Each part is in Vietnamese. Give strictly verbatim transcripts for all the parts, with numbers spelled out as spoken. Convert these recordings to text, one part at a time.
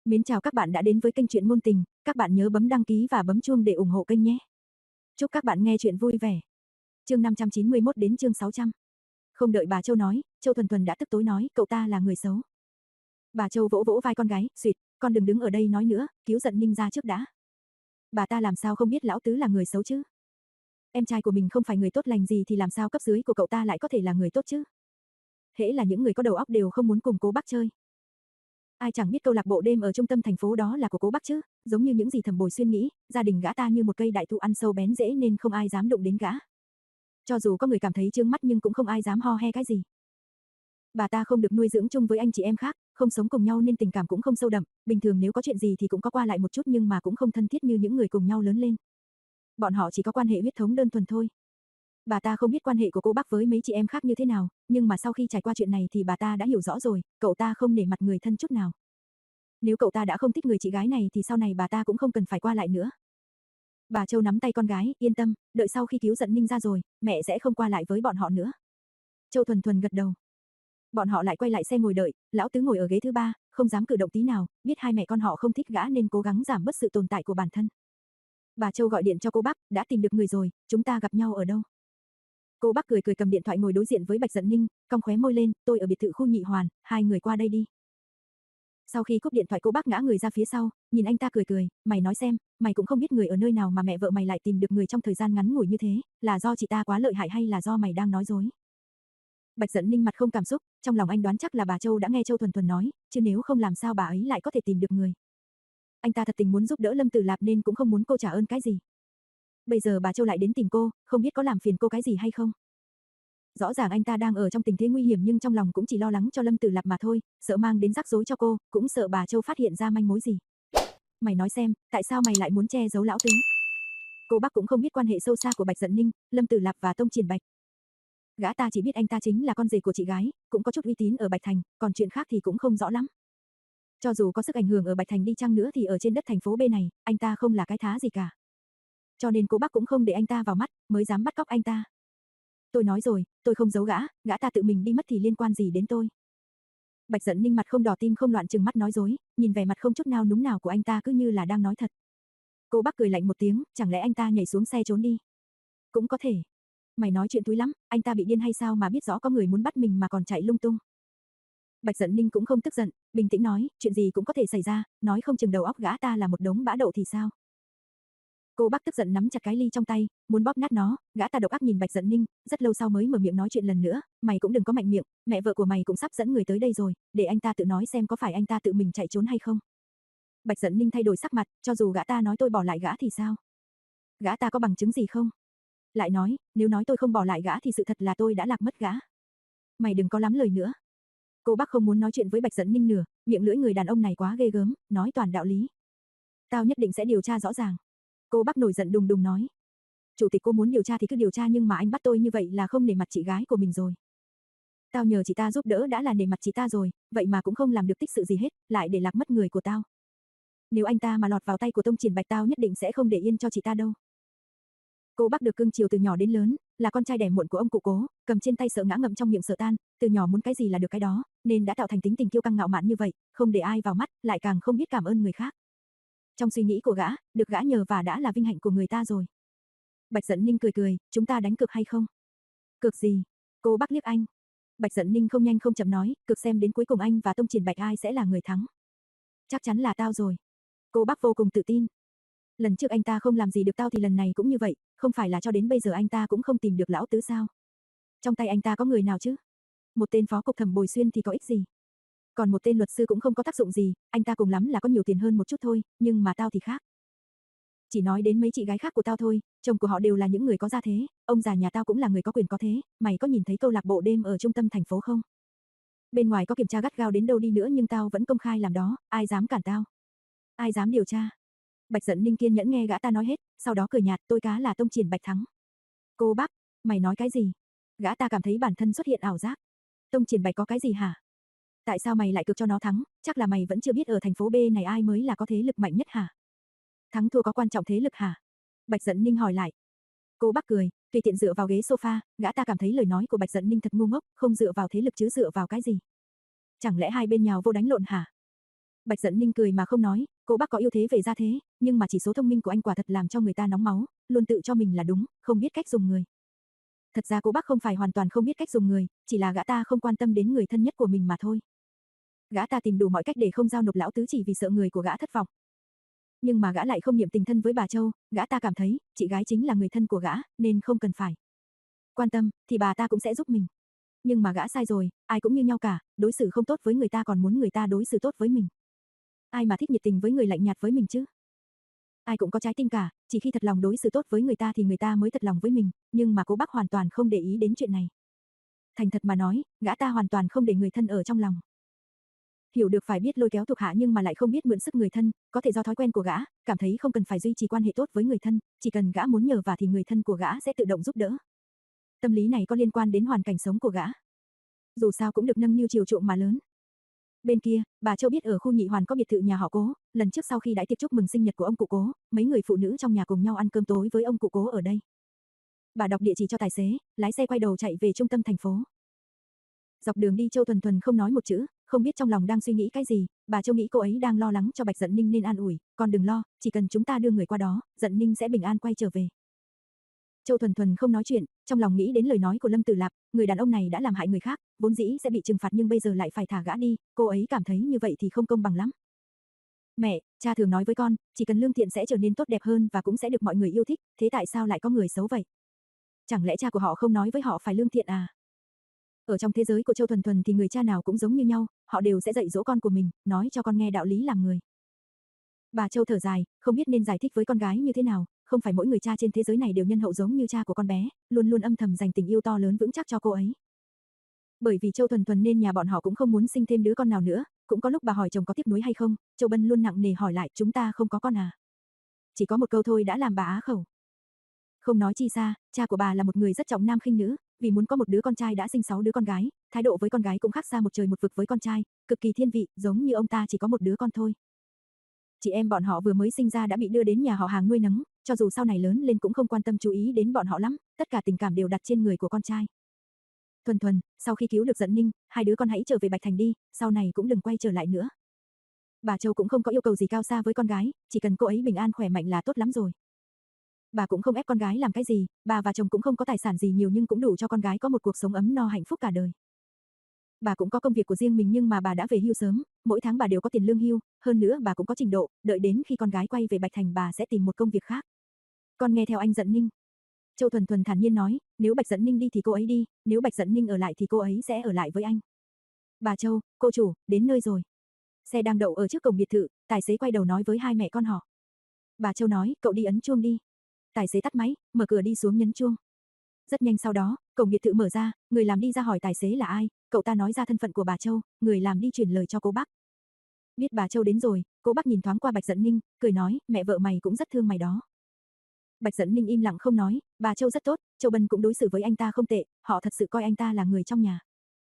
Mến chào các bạn đã đến với kênh truyện ngôn tình, các bạn nhớ bấm đăng ký và bấm chuông để ủng hộ kênh nhé. Chúc các bạn nghe truyện vui vẻ. Chương năm trăm chín mươi mốt đến chương sáu trăm. Không đợi bà Châu nói, Châu Thuần Thuần đã tức tối nói, cậu ta là người xấu. Bà Châu vỗ vỗ vai con gái, "Xuyệt, con đừng đứng ở đây nói nữa, cứu giận Ninh ra trước đã." Bà ta làm sao không biết lão tứ là người xấu chứ? Em trai của mình không phải người tốt lành gì thì làm sao cấp dưới của cậu ta lại có thể là người tốt chứ? Hễ là những người có đầu óc đều không muốn cùng Cố Bác chơi. Ai chẳng biết câu lạc bộ đêm ở trung tâm thành phố đó là của Cố Bác chứ, giống như những gì Thẩm Bồi Xuyên nghĩ, gia đình gã ta như một cây đại thụ ăn sâu bén rễ nên không ai dám đụng đến gã. Cho dù có người cảm thấy chướng mắt nhưng cũng không ai dám ho he cái gì. Bà ta không được nuôi dưỡng chung với anh chị em khác, không sống cùng nhau nên tình cảm cũng không sâu đậm, bình thường nếu có chuyện gì thì cũng có qua lại một chút nhưng mà cũng không thân thiết như những người cùng nhau lớn lên. Bọn họ chỉ có quan hệ huyết thống đơn thuần thôi. Bà ta không biết quan hệ của cô bác với mấy chị em khác như thế nào, nhưng mà sau khi trải qua chuyện này thì bà ta đã hiểu rõ rồi, cậu ta không nể mặt người thân chút nào. Nếu cậu ta đã không thích người chị gái này thì sau này bà ta cũng không cần phải qua lại nữa. Bà Châu nắm tay con gái, yên tâm, đợi sau khi cứu giận Ninh ra rồi, mẹ sẽ không qua lại với bọn họ nữa. Châu Thuần Thuần gật đầu. Bọn họ lại quay lại xe ngồi đợi, lão tứ ngồi ở ghế thứ ba, không dám cử động tí nào, biết hai mẹ con họ không thích gã nên cố gắng giảm bớt sự tồn tại của bản thân. Bà Châu gọi điện cho cô bác, đã tìm được người rồi, chúng ta gặp nhau ở đâu? Cô bác cười cười cầm điện thoại ngồi đối diện với Bạch Dận Ninh, cong khóe môi lên, tôi ở biệt thự khu Nhị Hoàn, hai người qua đây đi. Sau khi cúp điện thoại cô bác ngã người ra phía sau, nhìn anh ta cười cười, mày nói xem, mày cũng không biết người ở nơi nào mà mẹ vợ mày lại tìm được người trong thời gian ngắn ngủi như thế, là do chị ta quá lợi hại hay là do mày đang nói dối? Bạch Dận Ninh mặt không cảm xúc, trong lòng anh đoán chắc là bà Châu đã nghe Châu Thuần Thuần nói, chứ nếu không làm sao bà ấy lại có thể tìm được người. Anh ta thật tình muốn giúp đỡ Lâm Tử Lạp nên cũng không muốn cô trả ơn cái gì. Bây giờ bà Châu lại đến tìm cô, không biết có làm phiền cô cái gì hay không? Rõ ràng anh ta đang ở trong tình thế nguy hiểm nhưng trong lòng cũng chỉ lo lắng cho Lâm Tử Lạp mà thôi, sợ mang đến rắc rối cho cô, cũng sợ bà Châu phát hiện ra manh mối gì. Mày nói xem, tại sao mày lại muốn che giấu lão tứ? Cô bác cũng không biết quan hệ sâu xa của Bạch Dận Ninh, Lâm Tử Lạp và Tông Triển Bạch. Gã ta chỉ biết anh ta chính là con rể của chị gái, cũng có chút uy tín ở Bạch Thành, còn chuyện khác thì cũng không rõ lắm. Cho dù có sức ảnh hưởng ở Bạch Thành đi chăng nữa thì ở trên đất thành phố B này, anh ta không là cái thá gì cả. Cho nên cô bác cũng không để anh ta vào mắt, mới dám bắt cóc anh ta. Tôi nói rồi, tôi không giấu gã, gã ta tự mình đi mất thì liên quan gì đến tôi. Bạch Dận Ninh mặt không đỏ tim không loạn trừng mắt nói dối, nhìn vẻ mặt không chút nào núng nào của anh ta cứ như là đang nói thật. Cô bác cười lạnh một tiếng, chẳng lẽ anh ta nhảy xuống xe trốn đi? Cũng có thể. Mày nói chuyện túi lắm, anh ta bị điên hay sao mà biết rõ có người muốn bắt mình mà còn chạy lung tung. Bạch Dận Ninh cũng không tức giận, bình tĩnh nói, chuyện gì cũng có thể xảy ra, nói không chừng đầu óc gã ta là một đống bã đậu thì sao? Cô bác tức giận nắm chặt cái ly trong tay, muốn bóp nát nó, gã ta độc ác nhìn Bạch Dận Ninh, rất lâu sau mới mở miệng nói chuyện lần nữa, mày cũng đừng có mạnh miệng, mẹ vợ của mày cũng sắp dẫn người tới đây rồi, để anh ta tự nói xem có phải anh ta tự mình chạy trốn hay không. Bạch Dận Ninh thay đổi sắc mặt, cho dù gã ta nói tôi bỏ lại gã thì sao? Gã ta có bằng chứng gì không? Lại nói, nếu nói tôi không bỏ lại gã thì sự thật là tôi đã lạc mất gã. Mày đừng có lắm lời nữa. Cô bác không muốn nói chuyện với Bạch Dận Ninh nữa, miệng lưỡi người đàn ông này quá ghê gớm, nói toàn đạo lý. Tao nhất định sẽ điều tra rõ ràng. Cô bác nổi giận đùng đùng nói. Chủ tịch cô muốn điều tra thì cứ điều tra nhưng mà anh bắt tôi như vậy là không nể mặt chị gái của mình rồi. Tao nhờ chị ta giúp đỡ đã là nể mặt chị ta rồi, vậy mà cũng không làm được tích sự gì hết, lại để lạc mất người của tao. Nếu anh ta mà lọt vào tay của Tông Triển Bạch tao nhất định sẽ không để yên cho chị ta đâu. Cô bác được cưng chiều từ nhỏ đến lớn, là con trai đẻ muộn của ông cụ Cố, cầm trên tay sợ ngã ngậm trong miệng sợ tan, từ nhỏ muốn cái gì là được cái đó, nên đã tạo thành tính tình kiêu căng ngạo mạn như vậy, không để ai vào mắt, lại càng không biết cảm ơn người khác. Trong suy nghĩ của gã, được gã nhờ và đã là vinh hạnh của người ta rồi. Bạch Dận Ninh cười cười, chúng ta đánh cược hay không? Cược gì? Cô bác liếc anh. Bạch Dận Ninh không nhanh không chậm nói, cược xem đến cuối cùng anh và Tông Triển Bạch ai sẽ là người thắng. Chắc chắn là tao rồi. Cô bác vô cùng tự tin. Lần trước anh ta không làm gì được tao thì lần này cũng như vậy, không phải là cho đến bây giờ anh ta cũng không tìm được lão tứ sao? Trong tay anh ta có người nào chứ? Một tên phó cục Thẩm Bồi Xuyên thì có ích gì? Còn một tên luật sư cũng không có tác dụng gì, anh ta cùng lắm là có nhiều tiền hơn một chút thôi, nhưng mà tao thì khác. Chỉ nói đến mấy chị gái khác của tao thôi, chồng của họ đều là những người có gia thế, ông già nhà tao cũng là người có quyền có thế, mày có nhìn thấy câu lạc bộ đêm ở trung tâm thành phố không? Bên ngoài có kiểm tra gắt gao đến đâu đi nữa nhưng tao vẫn công khai làm đó, ai dám cản tao? Ai dám điều tra? Bạch Dận Ninh kiên nhẫn nghe gã ta nói hết, sau đó cười nhạt, tôi cá là Tông Triển Bạch thắng. Cô bác, mày nói cái gì? Gã ta cảm thấy bản thân xuất hiện ảo giác. Tông Triển Bạch có cái gì hả? Tại sao mày lại cược cho nó thắng, chắc là mày vẫn chưa biết ở thành phố B này ai mới là có thế lực mạnh nhất hả? Thắng thua có quan trọng thế lực hả? Bạch Dận Ninh hỏi lại. Cô bác cười, tùy tiện dựa vào ghế sofa, gã ta cảm thấy lời nói của Bạch Dận Ninh thật ngu ngốc, không dựa vào thế lực chứ dựa vào cái gì? Chẳng lẽ hai bên nhào vô đánh lộn hả? Bạch Dận Ninh cười mà không nói, cô bác có ưu thế về gia thế, nhưng mà chỉ số thông minh của anh quả thật làm cho người ta nóng máu, luôn tự cho mình là đúng, không biết cách dùng người. Thật ra cô bác không phải hoàn toàn không biết cách dùng người, chỉ là gã ta không quan tâm đến người thân nhất của mình mà thôi. Gã ta tìm đủ mọi cách để không giao nộp lão tứ chỉ vì sợ người của gã thất vọng. Nhưng mà gã lại không niệm tình thân với bà Châu, gã ta cảm thấy, chị gái chính là người thân của gã, nên không cần phải quan tâm, thì bà ta cũng sẽ giúp mình. Nhưng mà gã sai rồi, ai cũng như nhau cả, đối xử không tốt với người ta còn muốn người ta đối xử tốt với mình. Ai mà thích nhiệt tình với người lạnh nhạt với mình chứ? Ai cũng có trái tim cả, chỉ khi thật lòng đối xử tốt với người ta thì người ta mới thật lòng với mình, nhưng mà cô bác hoàn toàn không để ý đến chuyện này. Thành thật mà nói, gã ta hoàn toàn không để người thân ở trong lòng. Hiểu được phải biết lôi kéo thuộc hạ nhưng mà lại không biết mượn sức người thân, có thể do thói quen của gã, cảm thấy không cần phải duy trì quan hệ tốt với người thân, chỉ cần gã muốn nhờ vả thì người thân của gã sẽ tự động giúp đỡ. Tâm lý này có liên quan đến hoàn cảnh sống của gã. Dù sao cũng được nâng niu chiều chuộng mà lớn. Bên kia, bà Châu biết ở khu Nhị Hoàn có biệt thự nhà họ Cố, lần trước sau khi đãi tiệc chúc mừng sinh nhật của ông cụ Cố, mấy người phụ nữ trong nhà cùng nhau ăn cơm tối với ông cụ Cố ở đây. Bà đọc địa chỉ cho tài xế, lái xe quay đầu chạy về trung tâm thành phố. Dọc đường đi Châu Thuần Thuần không nói một chữ, không biết trong lòng đang suy nghĩ cái gì, bà Châu nghĩ cô ấy đang lo lắng cho Bạch Dận Ninh nên an ủi, con đừng lo, chỉ cần chúng ta đưa người qua đó, Dận Ninh sẽ bình an quay trở về. Châu Thuần Thuần không nói chuyện, trong lòng nghĩ đến lời nói của Lâm Tử Lạp, người đàn ông này đã làm hại người khác, vốn dĩ sẽ bị trừng phạt nhưng bây giờ lại phải thả gã đi, cô ấy cảm thấy như vậy thì không công bằng lắm. Mẹ, cha thường nói với con, chỉ cần lương thiện sẽ trở nên tốt đẹp hơn và cũng sẽ được mọi người yêu thích, thế tại sao lại có người xấu vậy? Chẳng lẽ cha của họ không nói với họ phải lương thiện à? Ở trong thế giới của Châu Thuần Thuần thì người cha nào cũng giống như nhau, họ đều sẽ dạy dỗ con của mình, nói cho con nghe đạo lý làm người. Bà Châu thở dài, không biết nên giải thích với con gái như thế nào, không phải mỗi người cha trên thế giới này đều nhân hậu giống như cha của con bé, luôn luôn âm thầm dành tình yêu to lớn vững chắc cho cô ấy. Bởi vì Châu Thuần Thuần nên nhà bọn họ cũng không muốn sinh thêm đứa con nào nữa, cũng có lúc bà hỏi chồng có tiếc nuối hay không, Châu Bân luôn nặng nề hỏi lại, chúng ta không có con à? Chỉ có một câu thôi đã làm bà á khẩu. Không nói chi xa, cha của bà là một người rất trọng nam khinh nữ, vì muốn có một đứa con trai đã sinh sáu đứa con gái, thái độ với con gái cũng khác xa một trời một vực với con trai, cực kỳ thiên vị, giống như ông ta chỉ có một đứa con thôi. Chị em bọn họ vừa mới sinh ra đã bị đưa đến nhà họ hàng nuôi nấng, cho dù sau này lớn lên cũng không quan tâm chú ý đến bọn họ lắm, tất cả tình cảm đều đặt trên người của con trai. Thuần Thuần, sau khi cứu được Dận Ninh, hai đứa con hãy trở về Bạch Thành đi, sau này cũng đừng quay trở lại nữa. Bà Châu cũng không có yêu cầu gì cao xa với con gái, chỉ cần cô ấy bình an khỏe mạnh là tốt lắm rồi. Bà cũng không ép con gái làm cái gì, bà và chồng cũng không có tài sản gì nhiều nhưng cũng đủ cho con gái có một cuộc sống ấm no hạnh phúc cả đời. Bà cũng có công việc của riêng mình nhưng mà bà đã về hưu sớm, mỗi tháng bà đều có tiền lương hưu, hơn nữa bà cũng có trình độ, đợi đến khi con gái quay về Bạch Thành bà sẽ tìm một công việc khác. Con nghe theo anh Dận Ninh. Châu Thuần Thuần thản nhiên nói, nếu Bạch Dận Ninh đi thì cô ấy đi, nếu Bạch Dận Ninh ở lại thì cô ấy sẽ ở lại với anh. Bà Châu, cô chủ, đến nơi rồi. Xe đang đậu ở trước cổng biệt thự, tài xế quay đầu nói với hai mẹ con họ. Bà Châu nói, cậu đi ấn chuông đi. Tài xế tắt máy, mở cửa đi xuống nhấn chuông. Rất nhanh sau đó, cổng biệt thự mở ra, người làm đi ra hỏi tài xế là ai, cậu ta nói ra thân phận của bà Châu, người làm đi chuyển lời cho cô bác. Biết bà Châu đến rồi, cô bác nhìn thoáng qua Bạch Dận Ninh, cười nói, mẹ vợ mày cũng rất thương mày đó. Bạch Dận Ninh im lặng không nói, bà Châu rất tốt, Châu Bân cũng đối xử với anh ta không tệ, họ thật sự coi anh ta là người trong nhà.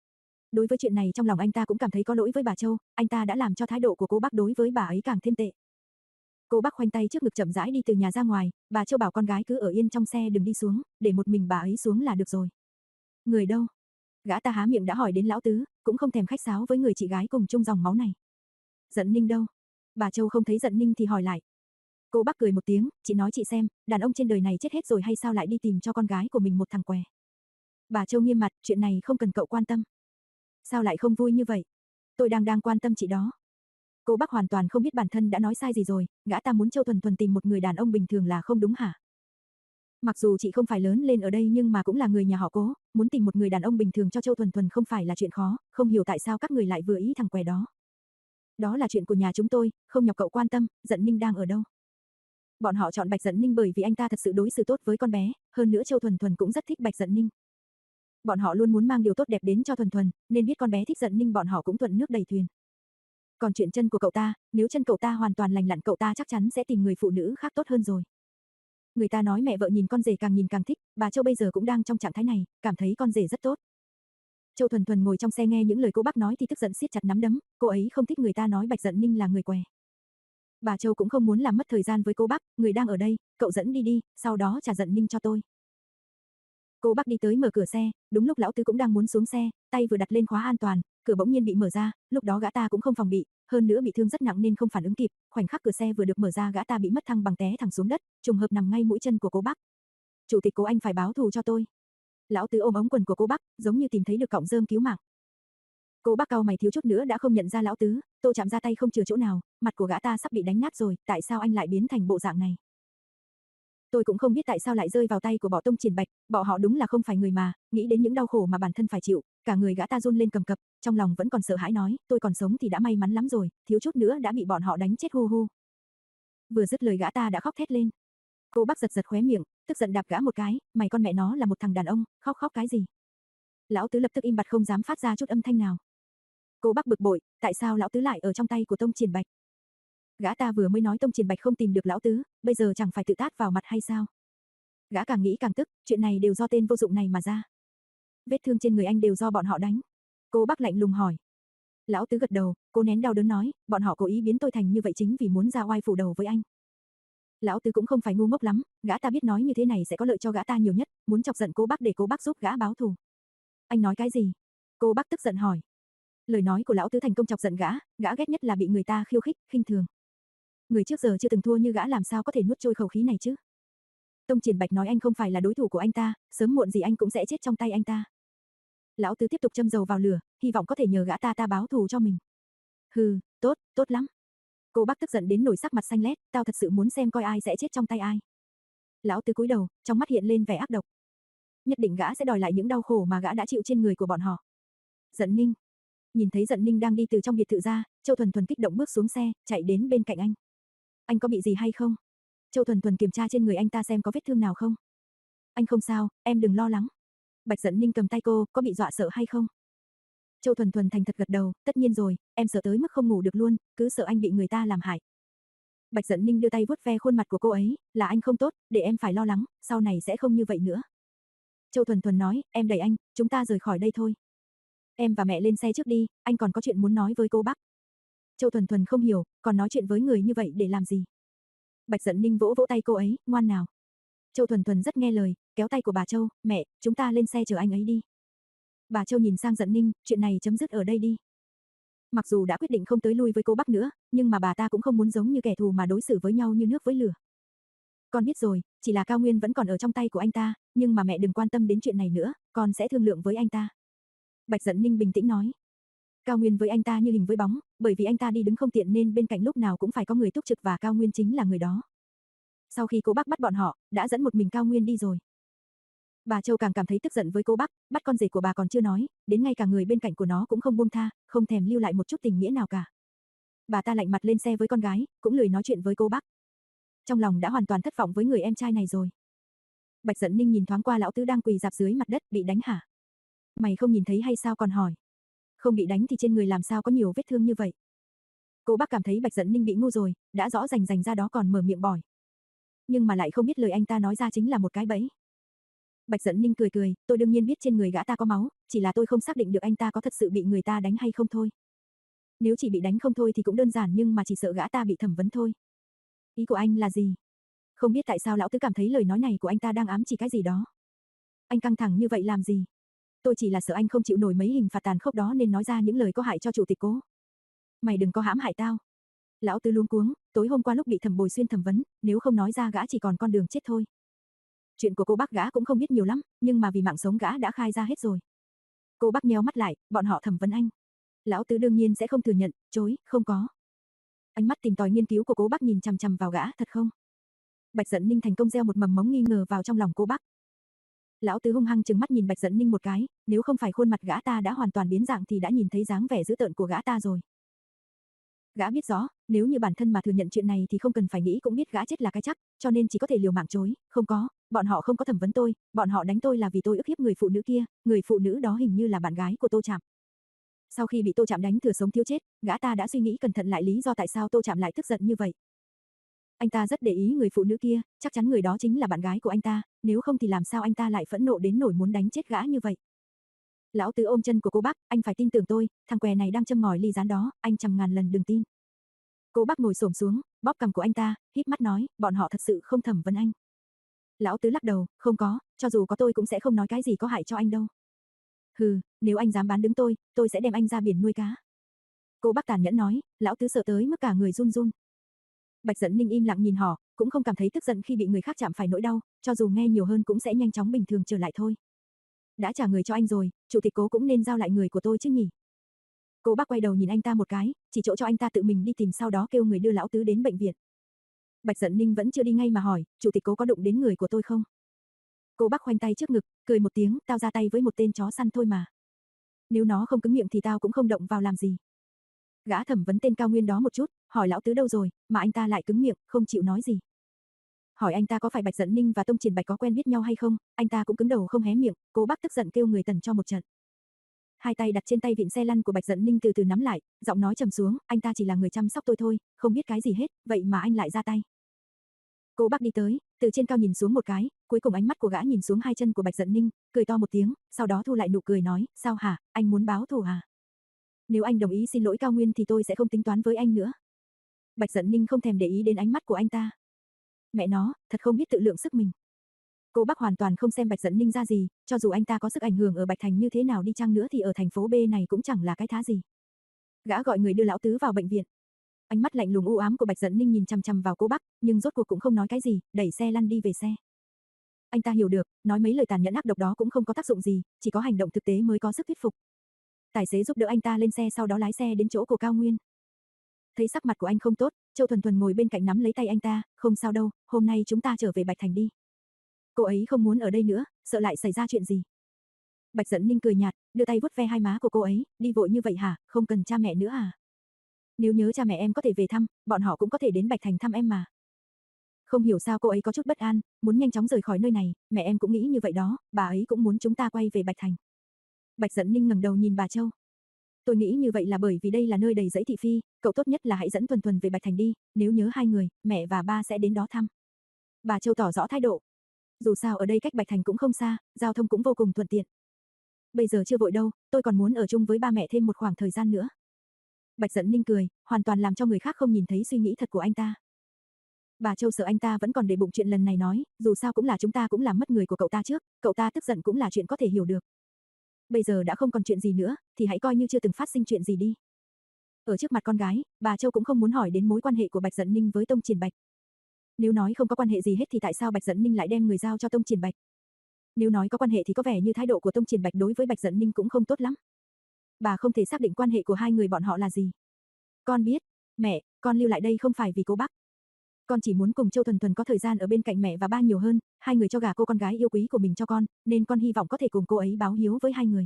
Đối với chuyện này trong lòng anh ta cũng cảm thấy có lỗi với bà Châu, anh ta đã làm cho thái độ của cô bác đối với bà ấy càng thêm tệ. Cô bác khoanh tay trước ngực chậm rãi đi từ nhà ra ngoài, bà Châu bảo con gái cứ ở yên trong xe đừng đi xuống, để một mình bà ấy xuống là được rồi. Người đâu? Gã ta há miệng đã hỏi đến lão tứ, cũng không thèm khách sáo với người chị gái cùng chung dòng máu này. Dận Ninh đâu? Bà Châu không thấy Dận Ninh thì hỏi lại. Cô bác cười một tiếng, chị nói chị xem, đàn ông trên đời này chết hết rồi hay sao lại đi tìm cho con gái của mình một thằng què. Bà Châu nghiêm mặt, chuyện này không cần cậu quan tâm. Sao lại không vui như vậy? Tôi đang đang quan tâm chị đó. Cô bác hoàn toàn không biết bản thân đã nói sai gì rồi, gã ta muốn Châu Thuần Thuần tìm một người đàn ông bình thường là không đúng hả? Mặc dù chị không phải lớn lên ở đây nhưng mà cũng là người nhà họ Cố, muốn tìm một người đàn ông bình thường cho Châu Thuần Thuần không phải là chuyện khó, không hiểu tại sao các người lại vừa ý thằng què đó. Đó là chuyện của nhà chúng tôi, không nhọc cậu quan tâm, Dận Ninh đang ở đâu. Bọn họ chọn Bạch Dận Ninh bởi vì anh ta thật sự đối xử tốt với con bé, hơn nữa Châu Thuần Thuần cũng rất thích Bạch Dận Ninh. Bọn họ luôn muốn mang điều tốt đẹp đến cho Thuần Thuần, nên biết con bé thích Dận Ninh bọn họ cũng thuận nước đầy thuyền. Còn chuyện chân của cậu ta, nếu chân cậu ta hoàn toàn lành lặn cậu ta chắc chắn sẽ tìm người phụ nữ khác tốt hơn rồi. Người ta nói mẹ vợ nhìn con rể càng nhìn càng thích, bà Châu bây giờ cũng đang trong trạng thái này, cảm thấy con rể rất tốt. Châu Thuần Thuần ngồi trong xe nghe những lời cô bác nói thì tức giận siết chặt nắm đấm, cô ấy không thích người ta nói Bạch Dận Ninh là người què. Bà Châu cũng không muốn làm mất thời gian với cô bác, người đang ở đây, cậu dẫn đi đi, sau đó trả Dận Ninh cho tôi. Cô bác đi tới mở cửa xe, đúng lúc lão tứ cũng đang muốn xuống xe, tay vừa đặt lên khóa an toàn, cửa bỗng nhiên bị mở ra, lúc đó gã ta cũng không phòng bị, hơn nữa bị thương rất nặng nên không phản ứng kịp, khoảnh khắc cửa xe vừa được mở ra gã ta bị mất thăng bằng té thẳng xuống đất, trùng hợp nằm ngay mũi chân của Cố Bắc. Chủ tịch Cố, anh phải báo thù cho tôi. Lão Tứ ôm ống quần của Cố Bắc, giống như tìm thấy được cọng rơm cứu mạng. Cố Bắc cau mày thiếu chút nữa đã không nhận ra Lão Tứ, Tô Trạm ra tay không chừa chỗ nào, mặt của gã ta sắp bị đánh nát rồi, tại sao anh lại biến thành bộ dạng này? Tôi cũng không biết tại sao lại rơi vào tay của Bỏ Tông Triển Bạch, bọn họ đúng là không phải người mà, nghĩ đến những đau khổ mà bản thân phải chịu, cả người gã ta run lên cầm cập, trong lòng vẫn còn sợ hãi nói, tôi còn sống thì đã may mắn lắm rồi, thiếu chút nữa đã bị bọn họ đánh chết hu hu. Vừa dứt lời gã ta đã khóc thét lên. Cố Bắc giật giật khóe miệng, tức giận đạp gã một cái, mày con mẹ nó là một thằng đàn ông, khóc khóc cái gì? Lão Tứ lập tức im bặt không dám phát ra chút âm thanh nào. Cố Bắc bực bội, tại sao Lão Tứ lại ở trong tay của Tông Triển Bạch? Gã ta vừa mới nói Tông Triển Bạch không tìm được Lão Tứ, bây giờ chẳng phải tự tát vào mặt hay sao? Gã càng nghĩ càng tức, chuyện này đều do tên vô dụng này mà ra. Vết thương trên người anh đều do bọn họ đánh. Cố Bắc lạnh lùng hỏi. Lão Tứ gật đầu, cố nén đau đớn nói, bọn họ cố ý biến tôi thành như vậy chính vì muốn ra oai phủ đầu với anh. Lão Tứ cũng không phải ngu ngốc lắm, gã ta biết nói như thế này sẽ có lợi cho gã ta nhiều nhất, muốn chọc giận Cố Bắc để Cố Bắc giúp gã báo thù. Anh nói cái gì? Cố Bắc tức giận hỏi. Lời nói của Lão Tứ thành công chọc giận gã, gã ghét nhất là bị người ta khiêu khích, khinh thường. Người trước giờ chưa từng thua như gã làm sao có thể nuốt trôi khẩu khí này chứ? Tông Triển Bạch nói anh không phải là đối thủ của anh ta, sớm muộn gì anh cũng sẽ chết trong tay anh ta. Lão Tứ tiếp tục châm dầu vào lửa, hy vọng có thể nhờ gã ta ta báo thù cho mình. Hừ, tốt, tốt lắm. Cố Bắc tức giận đến nổi sắc mặt xanh lét, tao thật sự muốn xem coi ai sẽ chết trong tay ai. Lão Tứ cúi đầu, trong mắt hiện lên vẻ ác độc. Nhất định gã sẽ đòi lại những đau khổ mà gã đã chịu trên người của bọn họ. Dận Ninh. Nhìn thấy Dận Ninh đang đi từ trong biệt thự ra, Châu Thuần Thuần kích động bước xuống xe, chạy đến bên cạnh anh. Anh có bị gì hay không? Châu Thuần Thuần kiểm tra trên người anh ta xem có vết thương nào không. Anh không sao, em đừng lo lắng. Bạch Dận Ninh cầm tay cô, có bị dọa sợ hay không? Châu Thuần Thuần thành thật gật đầu, tất nhiên rồi, em sợ tới mức không ngủ được luôn, cứ sợ anh bị người ta làm hại. Bạch Dận Ninh đưa tay vuốt ve khuôn mặt của cô ấy, là anh không tốt, để em phải lo lắng, sau này sẽ không như vậy nữa. Châu Thuần Thuần nói, em đẩy anh, chúng ta rời khỏi đây thôi. Em và mẹ lên xe trước đi, anh còn có chuyện muốn nói với cô Bắc. Châu Thuần Thuần không hiểu, còn nói chuyện với người như vậy để làm gì? Bạch Dận Ninh vỗ vỗ tay cô ấy, ngoan nào. Châu Thuần Thuần rất nghe lời, kéo tay của bà Châu, mẹ, chúng ta lên xe chờ anh ấy đi. Bà Châu nhìn sang Dận Ninh, chuyện này chấm dứt ở đây đi. Mặc dù đã quyết định không tới lui với cô Bắc nữa, nhưng mà bà ta cũng không muốn giống như kẻ thù mà đối xử với nhau như nước với lửa. Con biết rồi, chỉ là Cao Nguyên vẫn còn ở trong tay của anh ta, nhưng mà mẹ đừng quan tâm đến chuyện này nữa, con sẽ thương lượng với anh ta. Bạch Dận Ninh bình tĩnh nói. Cao Nguyên với anh ta như hình với bóng, bởi vì anh ta đi đứng không tiện nên bên cạnh lúc nào cũng phải có người túc trực và Cao Nguyên chính là người đó. Sau khi cô Bắc bắt bọn họ, đã dẫn một mình Cao Nguyên đi rồi. Bà Châu càng cảm thấy tức giận với cô Bắc, bắt con rể của bà còn chưa nói, đến ngay cả người bên cạnh của nó cũng không buông tha, không thèm lưu lại một chút tình nghĩa nào cả. Bà ta lạnh mặt lên xe với con gái, cũng lười nói chuyện với cô Bắc. Trong lòng đã hoàn toàn thất vọng với người em trai này rồi. Bạch Dận Ninh nhìn thoáng qua Lão Tứ đang quỳ rạp dưới mặt đất, bị đánh hả? Mày không nhìn thấy hay sao còn hỏi? Không bị đánh thì trên người làm sao có nhiều vết thương như vậy? Cô Bắc cảm thấy Bạch Dận Ninh bị ngu rồi, đã rõ rành rành ra đó còn mở miệng bỏi. Nhưng mà lại không biết lời anh ta nói ra chính là một cái bẫy. Bạch Dận Ninh cười cười, tôi đương nhiên biết trên người gã ta có máu, chỉ là tôi không xác định được anh ta có thật sự bị người ta đánh hay không thôi. Nếu chỉ bị đánh không thôi thì cũng đơn giản nhưng mà chỉ sợ gã ta bị thẩm vấn thôi. Ý của anh là gì? Không biết tại sao Lão Tứ cảm thấy lời nói này của anh ta đang ám chỉ cái gì đó. Anh căng thẳng như vậy làm gì? Tôi chỉ là sợ anh không chịu nổi mấy hình phạt tàn khốc đó nên nói ra những lời có hại cho chủ tịch Cố. Mày đừng có hãm hại tao. Lão Tứ luống cuống, tối hôm qua lúc bị Thẩm Bồi Xuyên thẩm vấn, nếu không nói ra gã chỉ còn con đường chết thôi. Chuyện của cô Bắc gã cũng không biết nhiều lắm, nhưng mà vì mạng sống gã đã khai ra hết rồi. Cô Bắc nheo mắt lại, bọn họ thẩm vấn anh. Lão Tứ đương nhiên sẽ không thừa nhận, chối, không có. Ánh mắt tìm tòi nghiên cứu của Cố Bắc nhìn chằm chằm vào gã, thật không? Bạch Dận Ninh thành công gieo một mầm mống nghi ngờ vào trong lòng Cố Bắc. Lão Tứ hung hăng trừng mắt nhìn Bạch Dận Ninh một cái, nếu không phải khuôn mặt gã ta đã hoàn toàn biến dạng thì đã nhìn thấy dáng vẻ dữ tợn của gã ta rồi. Gã biết rõ, nếu như bản thân mà thừa nhận chuyện này thì không cần phải nghĩ cũng biết gã chết là cái chắc, cho nên chỉ có thể liều mạng chối, không có, bọn họ không có thẩm vấn tôi, bọn họ đánh tôi là vì tôi ức hiếp người phụ nữ kia, người phụ nữ đó hình như là bạn gái của Tô Trạm. Sau khi bị Tô Trạm đánh thừa sống thiếu chết, gã ta đã suy nghĩ cẩn thận lại lý do tại sao Tô Trạm lại tức giận như vậy. Anh ta rất để ý người phụ nữ kia, chắc chắn người đó chính là bạn gái của anh ta, nếu không thì làm sao anh ta lại phẫn nộ đến nỗi muốn đánh chết gã như vậy. Lão Tứ ôm chân của cô Bắc, anh phải tin tưởng tôi, thằng què này đang châm ngòi ly gián đó, anh trăm ngàn lần đừng tin. Cô Bắc ngồi xổm xuống, bóp cằm của anh ta, híp mắt nói, bọn họ thật sự không thẩm vấn anh. Lão Tứ lắc đầu, không có, cho dù có tôi cũng sẽ không nói cái gì có hại cho anh đâu. Hừ, nếu anh dám bán đứng tôi, tôi sẽ đem anh ra biển nuôi cá. Cô bác tàn nhẫn nói, lão tứ sợ tới mức cả người run run. Bạch Dẫn Ninh im lặng nhìn họ, cũng không cảm thấy tức giận khi bị người khác chạm phải nỗi đau, cho dù nghe nhiều hơn cũng sẽ nhanh chóng bình thường trở lại thôi. Đã trả người cho anh rồi, chủ tịch Cố cũng nên giao lại người của tôi chứ nhỉ. Cô bác quay đầu nhìn anh ta một cái, chỉ chỗ cho anh ta tự mình đi tìm, sau đó kêu người đưa lão tứ đến bệnh viện. Bạch Dẫn Ninh vẫn chưa đi ngay mà hỏi, chủ tịch Cố có đụng đến người của tôi không? Cô bác khoanh tay trước ngực, cười một tiếng, tao ra tay với một tên chó săn thôi mà. Nếu nó không cứng miệng thì tao cũng không động vào làm gì. Gã thẩm vấn tên Cao Nguyên đó một chút, hỏi lão tứ đâu rồi, mà anh ta lại cứng miệng, không chịu nói gì. Hỏi anh ta có phải Bạch Dẫn Ninh và Tông Triển Bạch có quen biết nhau hay không, anh ta cũng cứng đầu không hé miệng. Cô bác tức giận kêu người tần cho một trận. Hai tay đặt trên tay vịn xe lăn của Bạch Dẫn Ninh từ từ nắm lại, giọng nói trầm xuống, anh ta chỉ là người chăm sóc tôi thôi, không biết cái gì hết, vậy mà anh lại ra tay. Cô bác đi tới, từ trên cao nhìn xuống một cái, cuối cùng ánh mắt của gã nhìn xuống hai chân của Bạch Dẫn Ninh, cười to một tiếng, sau đó thu lại nụ cười nói, sao hả, anh muốn báo thù hả? Nếu anh đồng ý xin lỗi Cao Nguyên thì tôi sẽ không tính toán với anh nữa. Bạch Dẫn Ninh không thèm để ý đến ánh mắt của anh ta. Mẹ nó, thật không biết tự lượng sức mình. Cô bác hoàn toàn không xem Bạch Dẫn Ninh ra gì, cho dù anh ta có sức ảnh hưởng ở Bạch Thành như thế nào đi chăng nữa thì ở thành phố B này cũng chẳng là cái thá gì. Gã gọi người đưa lão tứ vào bệnh viện. Ánh mắt lạnh lùng u ám của Bạch Dẫn Ninh nhìn chằm chằm vào cô bác, nhưng rốt cuộc cũng không nói cái gì, đẩy xe lăn đi về xe. Anh ta hiểu được, nói mấy lời tàn nhẫn ác độc đó cũng không có tác dụng gì, chỉ có hành động thực tế mới có sức thuyết phục. Tài xế giúp đỡ anh ta lên xe, sau đó lái xe đến chỗ của Cao Nguyên. Thấy sắc mặt của anh không tốt, Châu Thuần Thuần ngồi bên cạnh nắm lấy tay anh ta, không sao đâu, hôm nay chúng ta trở về Bạch Thành đi. Cô ấy không muốn ở đây nữa, sợ lại xảy ra chuyện gì. Bạch Dẫn Ninh cười nhạt, đưa tay vuốt ve hai má của cô ấy, đi vội như vậy hả, không cần cha mẹ nữa à? Nếu nhớ cha mẹ em có thể về thăm, bọn họ cũng có thể đến Bạch Thành thăm em mà. Không hiểu sao cô ấy có chút bất an, muốn nhanh chóng rời khỏi nơi này, mẹ em cũng nghĩ như vậy đó, bà ấy cũng muốn chúng ta quay về Bạch Thành. Bạch Dẫn Ninh ngẩng đầu nhìn bà Châu. Tôi nghĩ như vậy là bởi vì đây là nơi đầy rẫy thị phi, cậu tốt nhất là hãy dẫn Thuần Thuần về Bạch Thành đi, nếu nhớ hai người, mẹ và ba sẽ đến đó thăm. Bà Châu tỏ rõ thái độ. Dù sao ở đây cách Bạch Thành cũng không xa, giao thông cũng vô cùng thuận tiện. Bây giờ chưa vội đâu, tôi còn muốn ở chung với ba mẹ thêm một khoảng thời gian nữa. Bạch Dẫn Ninh cười, hoàn toàn làm cho người khác không nhìn thấy suy nghĩ thật của anh ta. Bà Châu sợ anh ta vẫn còn để bụng chuyện lần này nói, dù sao cũng là chúng ta cũng làm mất người của cậu ta trước, cậu ta tức giận cũng là chuyện có thể hiểu được. Bây giờ đã không còn chuyện gì nữa, thì hãy coi như chưa từng phát sinh chuyện gì đi. Ở trước mặt con gái, bà Châu cũng không muốn hỏi đến mối quan hệ của Bạch Dẫn Ninh với Tông Triển Bạch. Nếu nói không có quan hệ gì hết thì tại sao Bạch Dẫn Ninh lại đem người giao cho Tông Triển Bạch? Nếu nói có quan hệ thì có vẻ như thái độ của Tông Triển Bạch đối với Bạch Dẫn Ninh cũng không tốt lắm. Bà không thể xác định quan hệ của hai người bọn họ là gì. Con biết, mẹ, con lưu lại đây không phải vì cô bác. Con chỉ muốn cùng Châu Thuần Thuần có thời gian ở bên cạnh mẹ và ba nhiều hơn, hai người cho gả cô con gái yêu quý của mình cho con, nên con hy vọng có thể cùng cô ấy báo hiếu với hai người.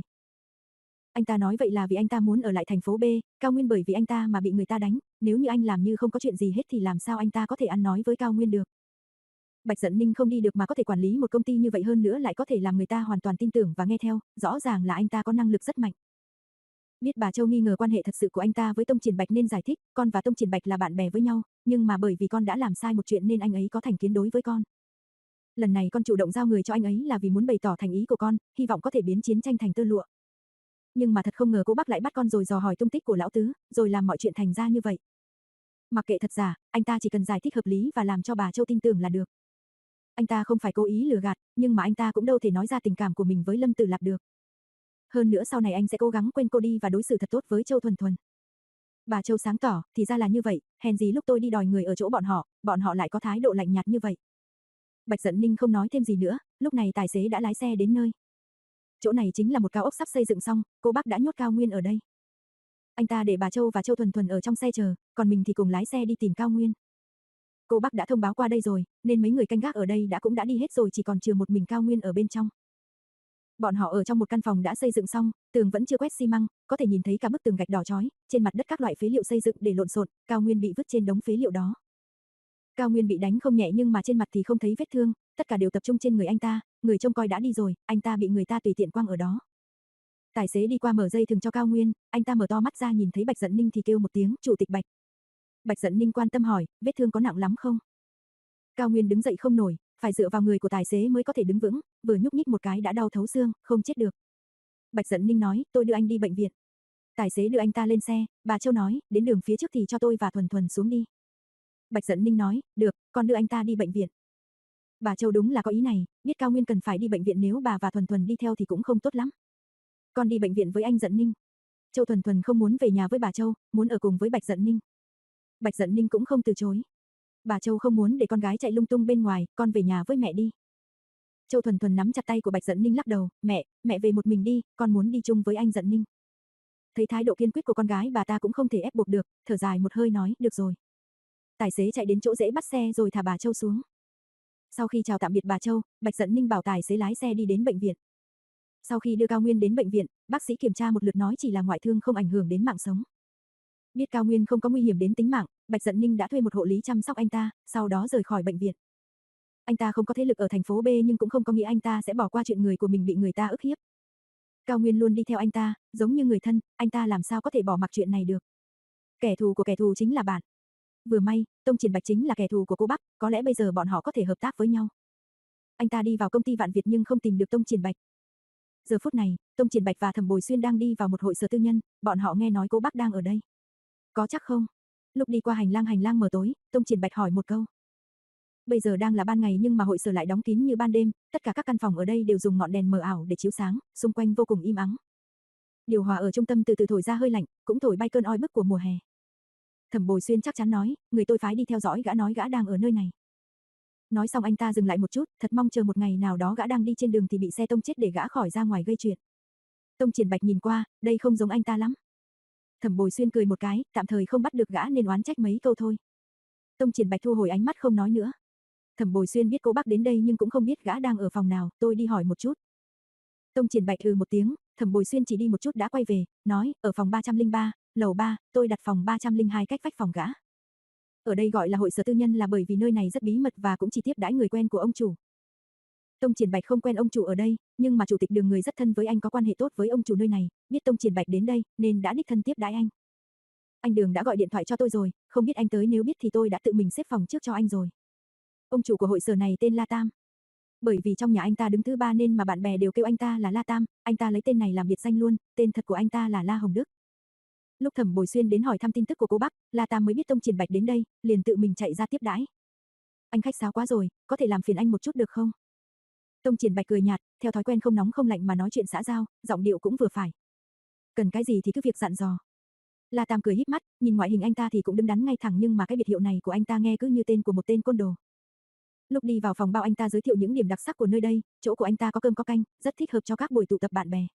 Anh ta nói vậy là vì anh ta muốn ở lại thành phố B, Cao Nguyên bởi vì anh ta mà bị người ta đánh, nếu như anh làm như không có chuyện gì hết thì làm sao anh ta có thể ăn nói với Cao Nguyên được. Bạch Dẫn Ninh không đi được mà có thể quản lý một công ty như vậy, hơn nữa lại có thể làm người ta hoàn toàn tin tưởng và nghe theo, rõ ràng là anh ta có năng lực rất mạnh. Biết bà Châu nghi ngờ quan hệ thật sự của anh ta với Tông Triển Bạch nên giải thích, con và Tông Triển Bạch là bạn bè với nhau, nhưng mà bởi vì con đã làm sai một chuyện nên anh ấy có thành kiến đối với con. Lần này con chủ động giao người cho anh ấy là vì muốn bày tỏ thành ý của con, hy vọng có thể biến chiến tranh thành tơ lụa. Nhưng mà thật không ngờ cô bác lại bắt con rồi dò hỏi tung tích của lão tứ, rồi làm mọi chuyện thành ra như vậy. Mặc kệ thật giả, anh ta chỉ cần giải thích hợp lý và làm cho bà Châu tin tưởng là được. Anh ta không phải cố ý lừa gạt, nhưng mà anh ta cũng đâu thể nói ra tình cảm của mình với Lâm Tử Lạp được. Hơn nữa sau này anh sẽ cố gắng quên cô đi và đối xử thật tốt với Châu Thuần Thuần. Bà Châu sáng tỏ, thì ra là như vậy, hèn gì lúc tôi đi đòi người ở chỗ bọn họ, bọn họ lại có thái độ lạnh nhạt như vậy. Bạch Dẫn Ninh không nói thêm gì nữa, lúc này tài xế đã lái xe đến nơi. Chỗ này chính là một cao ốc sắp xây dựng xong, cô bác đã nhốt Cao Nguyên ở đây. Anh ta để bà Châu và Châu Thuần Thuần ở trong xe chờ, còn mình thì cùng lái xe đi tìm Cao Nguyên. Cô bác đã thông báo qua đây rồi, nên mấy người canh gác ở đây đã cũng đã đi hết rồi, chỉ còn chừa một mình Cao Nguyên ở bên trong. Bọn họ ở trong một căn phòng đã xây dựng xong, tường vẫn chưa quét xi măng, có thể nhìn thấy cả bức tường gạch đỏ chói, trên mặt đất các loại phế liệu xây dựng để lộn xộn, Cao Nguyên bị vứt trên đống phế liệu đó. Cao Nguyên bị đánh không nhẹ nhưng mà trên mặt thì không thấy vết thương, tất cả đều tập trung trên người anh ta, người trông coi đã đi rồi, anh ta bị người ta tùy tiện quăng ở đó. Tài xế đi qua mở dây thừng cho Cao Nguyên, anh ta mở to mắt ra nhìn thấy Bạch Dẫn Ninh thì kêu một tiếng, "Chủ tịch Bạch." Bạch Dẫn Ninh quan tâm hỏi, "Vết thương có nặng lắm không?" Cao Nguyên đứng dậy không nổi, phải dựa vào người của tài xế mới có thể đứng vững, vừa nhúc nhích một cái đã đau thấu xương, không chết được. Bạch Dẫn Ninh nói, "Tôi đưa anh đi bệnh viện." Tài xế đưa anh ta lên xe, bà Châu nói, "Đến đường phía trước thì cho tôi và Thuần Thuần xuống đi." Bạch Dẫn Ninh nói, "Được, con đưa anh ta đi bệnh viện." Bà Châu đúng là có ý này, biết Cao Nguyên cần phải đi bệnh viện, nếu bà và Thuần Thuần đi theo thì cũng không tốt lắm. Con đi bệnh viện với anh Dận Ninh. Châu Thuần Thuần không muốn về nhà với bà Châu, muốn ở cùng với Bạch Dận Ninh. Bạch Dận Ninh cũng không từ chối. Bà Châu không muốn để con gái chạy lung tung bên ngoài, con về nhà với mẹ đi. Châu Thuần Thuần nắm chặt tay của Bạch Dận Ninh lắc đầu, mẹ, mẹ về một mình đi, con muốn đi chung với anh Dận Ninh. Thấy thái độ kiên quyết của con gái bà ta cũng không thể ép buộc được, thở dài một hơi nói, được rồi. Tài xế chạy đến chỗ dễ bắt xe rồi thả bà Châu xuống. Sau khi chào tạm biệt bà Châu, Bạch Dận Ninh bảo tài xế lái xe đi đến bệnh viện. Sau khi đưa Cao Nguyên đến bệnh viện, bác sĩ kiểm tra một lượt nói chỉ là ngoại thương không ảnh hưởng đến mạng sống. Biết Cao Nguyên không có nguy hiểm đến tính mạng, Bạch Dận Ninh đã thuê một hộ lý chăm sóc anh ta, sau đó rời khỏi bệnh viện. Anh ta không có thế lực ở thành phố B nhưng cũng không có nghĩa anh ta sẽ bỏ qua chuyện người của mình bị người ta ức hiếp. Cao Nguyên luôn đi theo anh ta, giống như người thân, anh ta làm sao có thể bỏ mặc chuyện này được. Kẻ thù của kẻ thù chính là bạn. Vừa may, Tông Triển Bạch chính là kẻ thù của cô Bắc, có lẽ bây giờ bọn họ có thể hợp tác với nhau. Anh ta đi vào công ty Vạn Việt nhưng không tìm được Tông Triển Bạch. Giờ phút này, Tông Triển Bạch và Thẩm Bồi Xuyên đang đi vào một hội sở tư nhân, bọn họ nghe nói cô Bắc đang ở đây. Có chắc không? Lúc đi qua hành lang hành lang mờ tối, Tông Triển Bạch hỏi một câu. Bây giờ đang là ban ngày nhưng mà hội sở lại đóng kín như ban đêm, tất cả các căn phòng ở đây đều dùng ngọn đèn mờ ảo để chiếu sáng, xung quanh vô cùng im ắng. Điều hòa ở trung tâm từ từ thổi ra hơi lạnh, cũng thổi bay cơn oi bức của mùa hè. Thẩm Bồi Xuyên chắc chắn nói, người tôi phái đi theo dõi gã nói gã đang ở nơi này. Nói xong anh ta dừng lại một chút, thật mong chờ một ngày nào đó gã đang đi trên đường thì bị xe tông chết để gã khỏi ra ngoài gây chuyện. Tông Triển Bạch nhìn qua, đây không giống anh ta lắm. Thẩm Bồi Xuyên cười một cái, tạm thời không bắt được gã nên oán trách mấy câu thôi. Tông Triển Bạch thu hồi ánh mắt không nói nữa. Thẩm Bồi Xuyên biết cô bác đến đây nhưng cũng không biết gã đang ở phòng nào, tôi đi hỏi một chút. Tông Triển Bạch ừ một tiếng, Thẩm Bồi Xuyên chỉ đi một chút đã quay về, nói, ở phòng ba trăm linh ba, lầu ba, tôi đặt phòng ba trăm linh hai cách vách phòng gã. Ở đây gọi là hội sở tư nhân là bởi vì nơi này rất bí mật và cũng chỉ tiếp đãi người quen của ông chủ. Tông Triển Bạch không quen ông chủ ở đây, nhưng mà chủ tịch Đường người rất thân với anh, có quan hệ tốt với ông chủ nơi này, biết Tông Triển Bạch đến đây nên đã đích thân tiếp đãi anh. Anh Đường đã gọi điện thoại cho tôi rồi, không biết anh tới, nếu biết thì tôi đã tự mình xếp phòng trước cho anh rồi. Ông chủ của hội sở này tên La Tam. Bởi vì trong nhà anh ta đứng thứ ba nên mà bạn bè đều kêu anh ta là La Tam, anh ta lấy tên này làm biệt danh luôn, tên thật của anh ta là La Hồng Đức. Lúc Thẩm Bồi Xuyên đến hỏi thăm tin tức của cô Bắc, La Tam mới biết Tông Triển Bạch đến đây, liền tự mình chạy ra tiếp đãi. Anh khách sáo quá rồi, có thể làm phiền anh một chút được không? Tông Triển Bạch cười nhạt, theo thói quen không nóng không lạnh mà nói chuyện xã giao, giọng điệu cũng vừa phải. Cần cái gì thì cứ việc dặn dò. La Tam cười híp mắt, nhìn ngoại hình anh ta thì cũng đứng đắn ngay thẳng nhưng mà cái biệt hiệu này của anh ta nghe cứ như tên của một tên côn đồ. Lúc đi vào phòng bao anh ta giới thiệu những điểm đặc sắc của nơi đây, chỗ của anh ta có cơm có canh, rất thích hợp cho các buổi tụ tập bạn bè.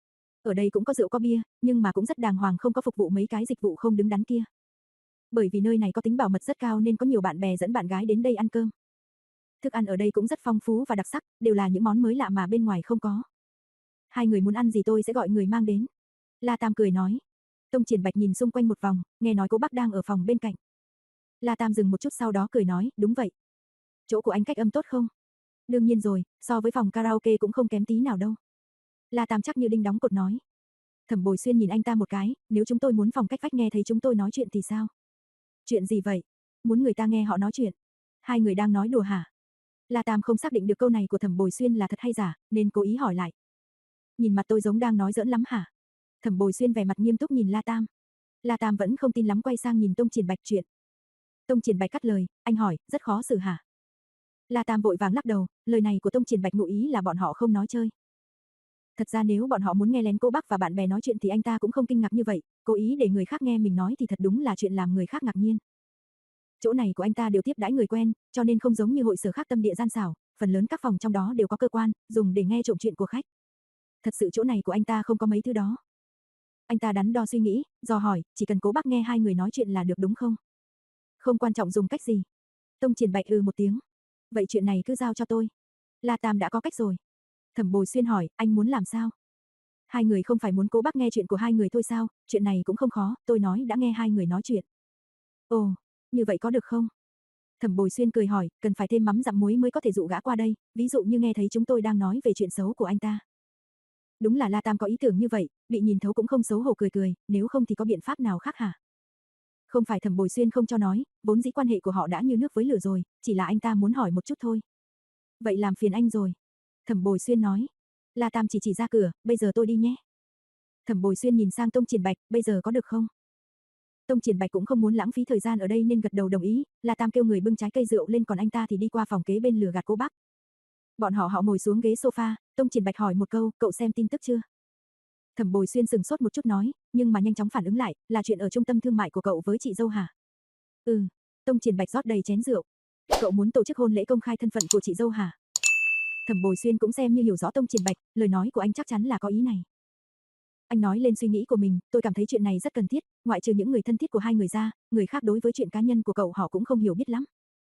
Ở đây cũng có rượu có bia, nhưng mà cũng rất đàng hoàng, không có phục vụ mấy cái dịch vụ không đứng đắn kia. Bởi vì nơi này có tính bảo mật rất cao nên có nhiều bạn bè dẫn bạn gái đến đây ăn cơm. Thức ăn ở đây cũng rất phong phú và đặc sắc, đều là những món mới lạ mà bên ngoài không có. Hai người muốn ăn gì tôi sẽ gọi người mang đến. La Tam cười nói. Tông Triển Bạch nhìn xung quanh một vòng, nghe nói cô Bắc đang ở phòng bên cạnh. La Tam dừng một chút sau đó cười nói, đúng vậy. Chỗ của anh cách âm tốt không? Đương nhiên rồi, so với phòng karaoke cũng không kém tí nào đâu. La Tam chắc như đinh đóng cột nói. Thẩm Bồi Xuyên nhìn anh ta một cái, nếu chúng tôi muốn phòng cách vách nghe thấy chúng tôi nói chuyện thì sao? Chuyện gì vậy? Muốn người ta nghe họ nói chuyện? Hai người đang nói đùa hả? La Tam không xác định được câu này của Thẩm Bồi Xuyên là thật hay giả, nên cố ý hỏi lại. Nhìn mặt tôi giống đang nói giỡn lắm hả? Thẩm Bồi Xuyên vẻ mặt nghiêm túc nhìn La Tam. La Tam vẫn không tin lắm, quay sang nhìn Tông Triển Bạch chuyện. Tông Triển Bạch cắt lời, anh hỏi, rất khó xử hả? La Tam vội vàng lắc đầu, lời này của Tông Triển Bạch ngụ ý là bọn họ không nói chơi. Thật ra nếu bọn họ muốn nghe lén cô Bắc và bạn bè nói chuyện thì anh ta cũng không kinh ngạc như vậy, cố ý để người khác nghe mình nói thì thật đúng là chuyện làm người khác ngạc nhiên. Chỗ này của anh ta đều tiếp đãi người quen, cho nên không giống như hội sở khác tâm địa gian xảo, phần lớn các phòng trong đó đều có cơ quan, dùng để nghe trộm chuyện của khách. Thật sự chỗ này của anh ta không có mấy thứ đó. Anh ta đắn đo suy nghĩ, dò hỏi, chỉ cần cố Bắc nghe hai người nói chuyện là được đúng không? Không quan trọng dùng cách gì. Tông Triển Bạch ừ một tiếng. Vậy chuyện này cứ giao cho tôi. La Tam đã có cách rồi. Thẩm Bồi Xuyên hỏi, anh muốn làm sao? Hai người không phải muốn cố Bắc nghe chuyện của hai người thôi sao? Chuyện này cũng không khó, tôi nói đã nghe hai người nói chuyện. Ồ, như vậy có được không? Thẩm Bồi Xuyên cười hỏi, cần phải thêm mắm dặm muối mới có thể dụ gã qua đây, ví dụ như nghe thấy chúng tôi đang nói về chuyện xấu của anh ta. Đúng là La Tam có ý tưởng như vậy, bị nhìn thấu cũng không xấu hổ cười cười, nếu không thì có biện pháp nào khác hả? Không phải Thẩm Bồi Xuyên không cho nói, vốn dĩ quan hệ của họ đã như nước với lửa rồi, chỉ là anh ta muốn hỏi một chút thôi. Vậy làm phiền anh rồi. Thẩm Bồi Xuyên nói. La Tam chỉ chỉ ra cửa, bây giờ tôi đi nhé. Thẩm Bồi Xuyên nhìn sang Tông Triển Bạch, bây giờ có được không? Tông Triển Bạch cũng không muốn lãng phí thời gian ở đây nên gật đầu đồng ý, La Tam kêu người bưng trái cây rượu lên còn anh ta thì đi qua phòng kế bên lừa gạt cô Bắc. Bọn họ họ ngồi xuống ghế sofa, Tông Triển Bạch hỏi một câu, cậu xem tin tức chưa? Thẩm Bồi Xuyên sừng sốt một chút nói, nhưng mà nhanh chóng phản ứng lại, là chuyện ở trung tâm thương mại của cậu với chị dâu hả? Ừ. Tông Triển Bạch rót đầy chén rượu. Cậu muốn tổ chức hôn lễ công khai thân phận của chị dâu hả? Thẩm Bồi Xuyên cũng xem như hiểu rõ Tông Triển Bạch, lời nói của anh chắc chắn là có ý này. Anh nói lên suy nghĩ của mình, tôi cảm thấy chuyện này rất cần thiết, ngoại trừ những người thân thiết của hai người ra, người khác đối với chuyện cá nhân của cậu họ cũng không hiểu biết lắm.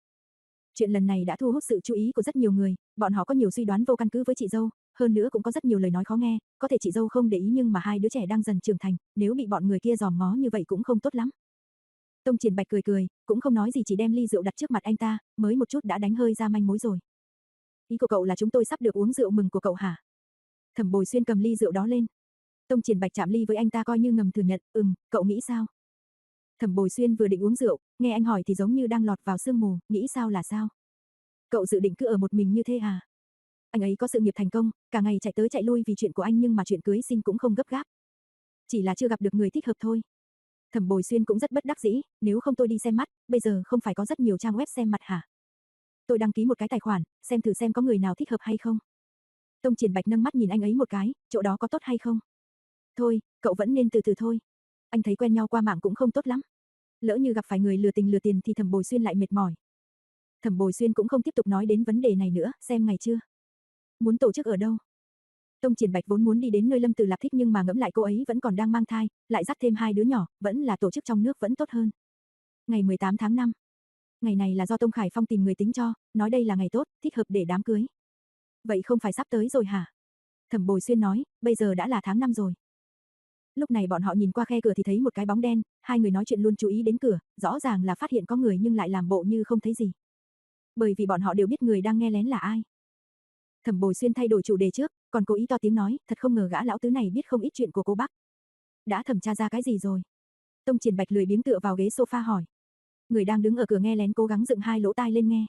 Chuyện lần này đã thu hút sự chú ý của rất nhiều người, bọn họ có nhiều suy đoán vô căn cứ với chị dâu, hơn nữa cũng có rất nhiều lời nói khó nghe, có thể chị dâu không để ý nhưng mà hai đứa trẻ đang dần trưởng thành, nếu bị bọn người kia dòm ngó như vậy cũng không tốt lắm. Tông Triển Bạch cười cười, cũng không nói gì chỉ đem ly rượu đặt trước mặt anh ta, mới một chút đã đánh hơi ra manh mối rồi. Ý của cậu là chúng tôi sắp được uống rượu mừng của cậu hả? Thẩm Bồi Xuyên cầm ly rượu đó lên. Tông Triển Bạch chạm ly với anh ta coi như ngầm thừa nhận, ừm, cậu nghĩ sao? Thẩm Bồi Xuyên vừa định uống rượu, nghe anh hỏi thì giống như đang lọt vào sương mù, nghĩ sao là sao? Cậu dự định cứ ở một mình như thế à? Anh ấy có sự nghiệp thành công, cả ngày chạy tới chạy lui vì chuyện của anh nhưng mà chuyện cưới xin cũng không gấp gáp. Chỉ là chưa gặp được người thích hợp thôi. Thẩm Bồi Xuyên cũng rất bất đắc dĩ, nếu không tôi đi xem mắt, bây giờ không phải có rất nhiều trang web xem mặt hả? Tôi đăng ký một cái tài khoản, xem thử xem có người nào thích hợp hay không. Tông Triển Bạch nâng mắt nhìn anh ấy một cái, chỗ đó có tốt hay không? Thôi, cậu vẫn nên từ từ thôi. Anh thấy quen nhau qua mạng cũng không tốt lắm. Lỡ như gặp phải người lừa tình lừa tiền thì Thẩm Bồi Xuyên lại mệt mỏi. Thẩm Bồi Xuyên cũng không tiếp tục nói đến vấn đề này nữa, xem ngày chưa. Muốn tổ chức ở đâu? Tông Triển Bạch vốn muốn đi đến nơi Lâm Từ Lạp thích nhưng mà ngẫm lại cô ấy vẫn còn đang mang thai, lại dắt thêm hai đứa nhỏ, vẫn là tổ chức trong nước vẫn tốt hơn. Ngày mười tám tháng năm. Ngày này là do Tông Khải Phong tìm người tính cho, nói đây là ngày tốt, thích hợp để đám cưới. Vậy không phải sắp tới rồi hả? Thẩm Bồi Xuyên nói, bây giờ đã là tháng năm rồi. Lúc này bọn họ nhìn qua khe cửa thì thấy một cái bóng đen, hai người nói chuyện luôn chú ý đến cửa, rõ ràng là phát hiện có người nhưng lại làm bộ như không thấy gì. Bởi vì bọn họ đều biết người đang nghe lén là ai. Thẩm Bồi Xuyên thay đổi chủ đề trước, còn cố ý to tiếng nói, thật không ngờ gã lão tứ này biết không ít chuyện của cô bác. Đã thẩm tra ra cái gì rồi? Tông Triển Bạch lười biếng tựa vào ghế sofa hỏi. Người đang đứng ở cửa nghe lén cố gắng dựng hai lỗ tai lên nghe.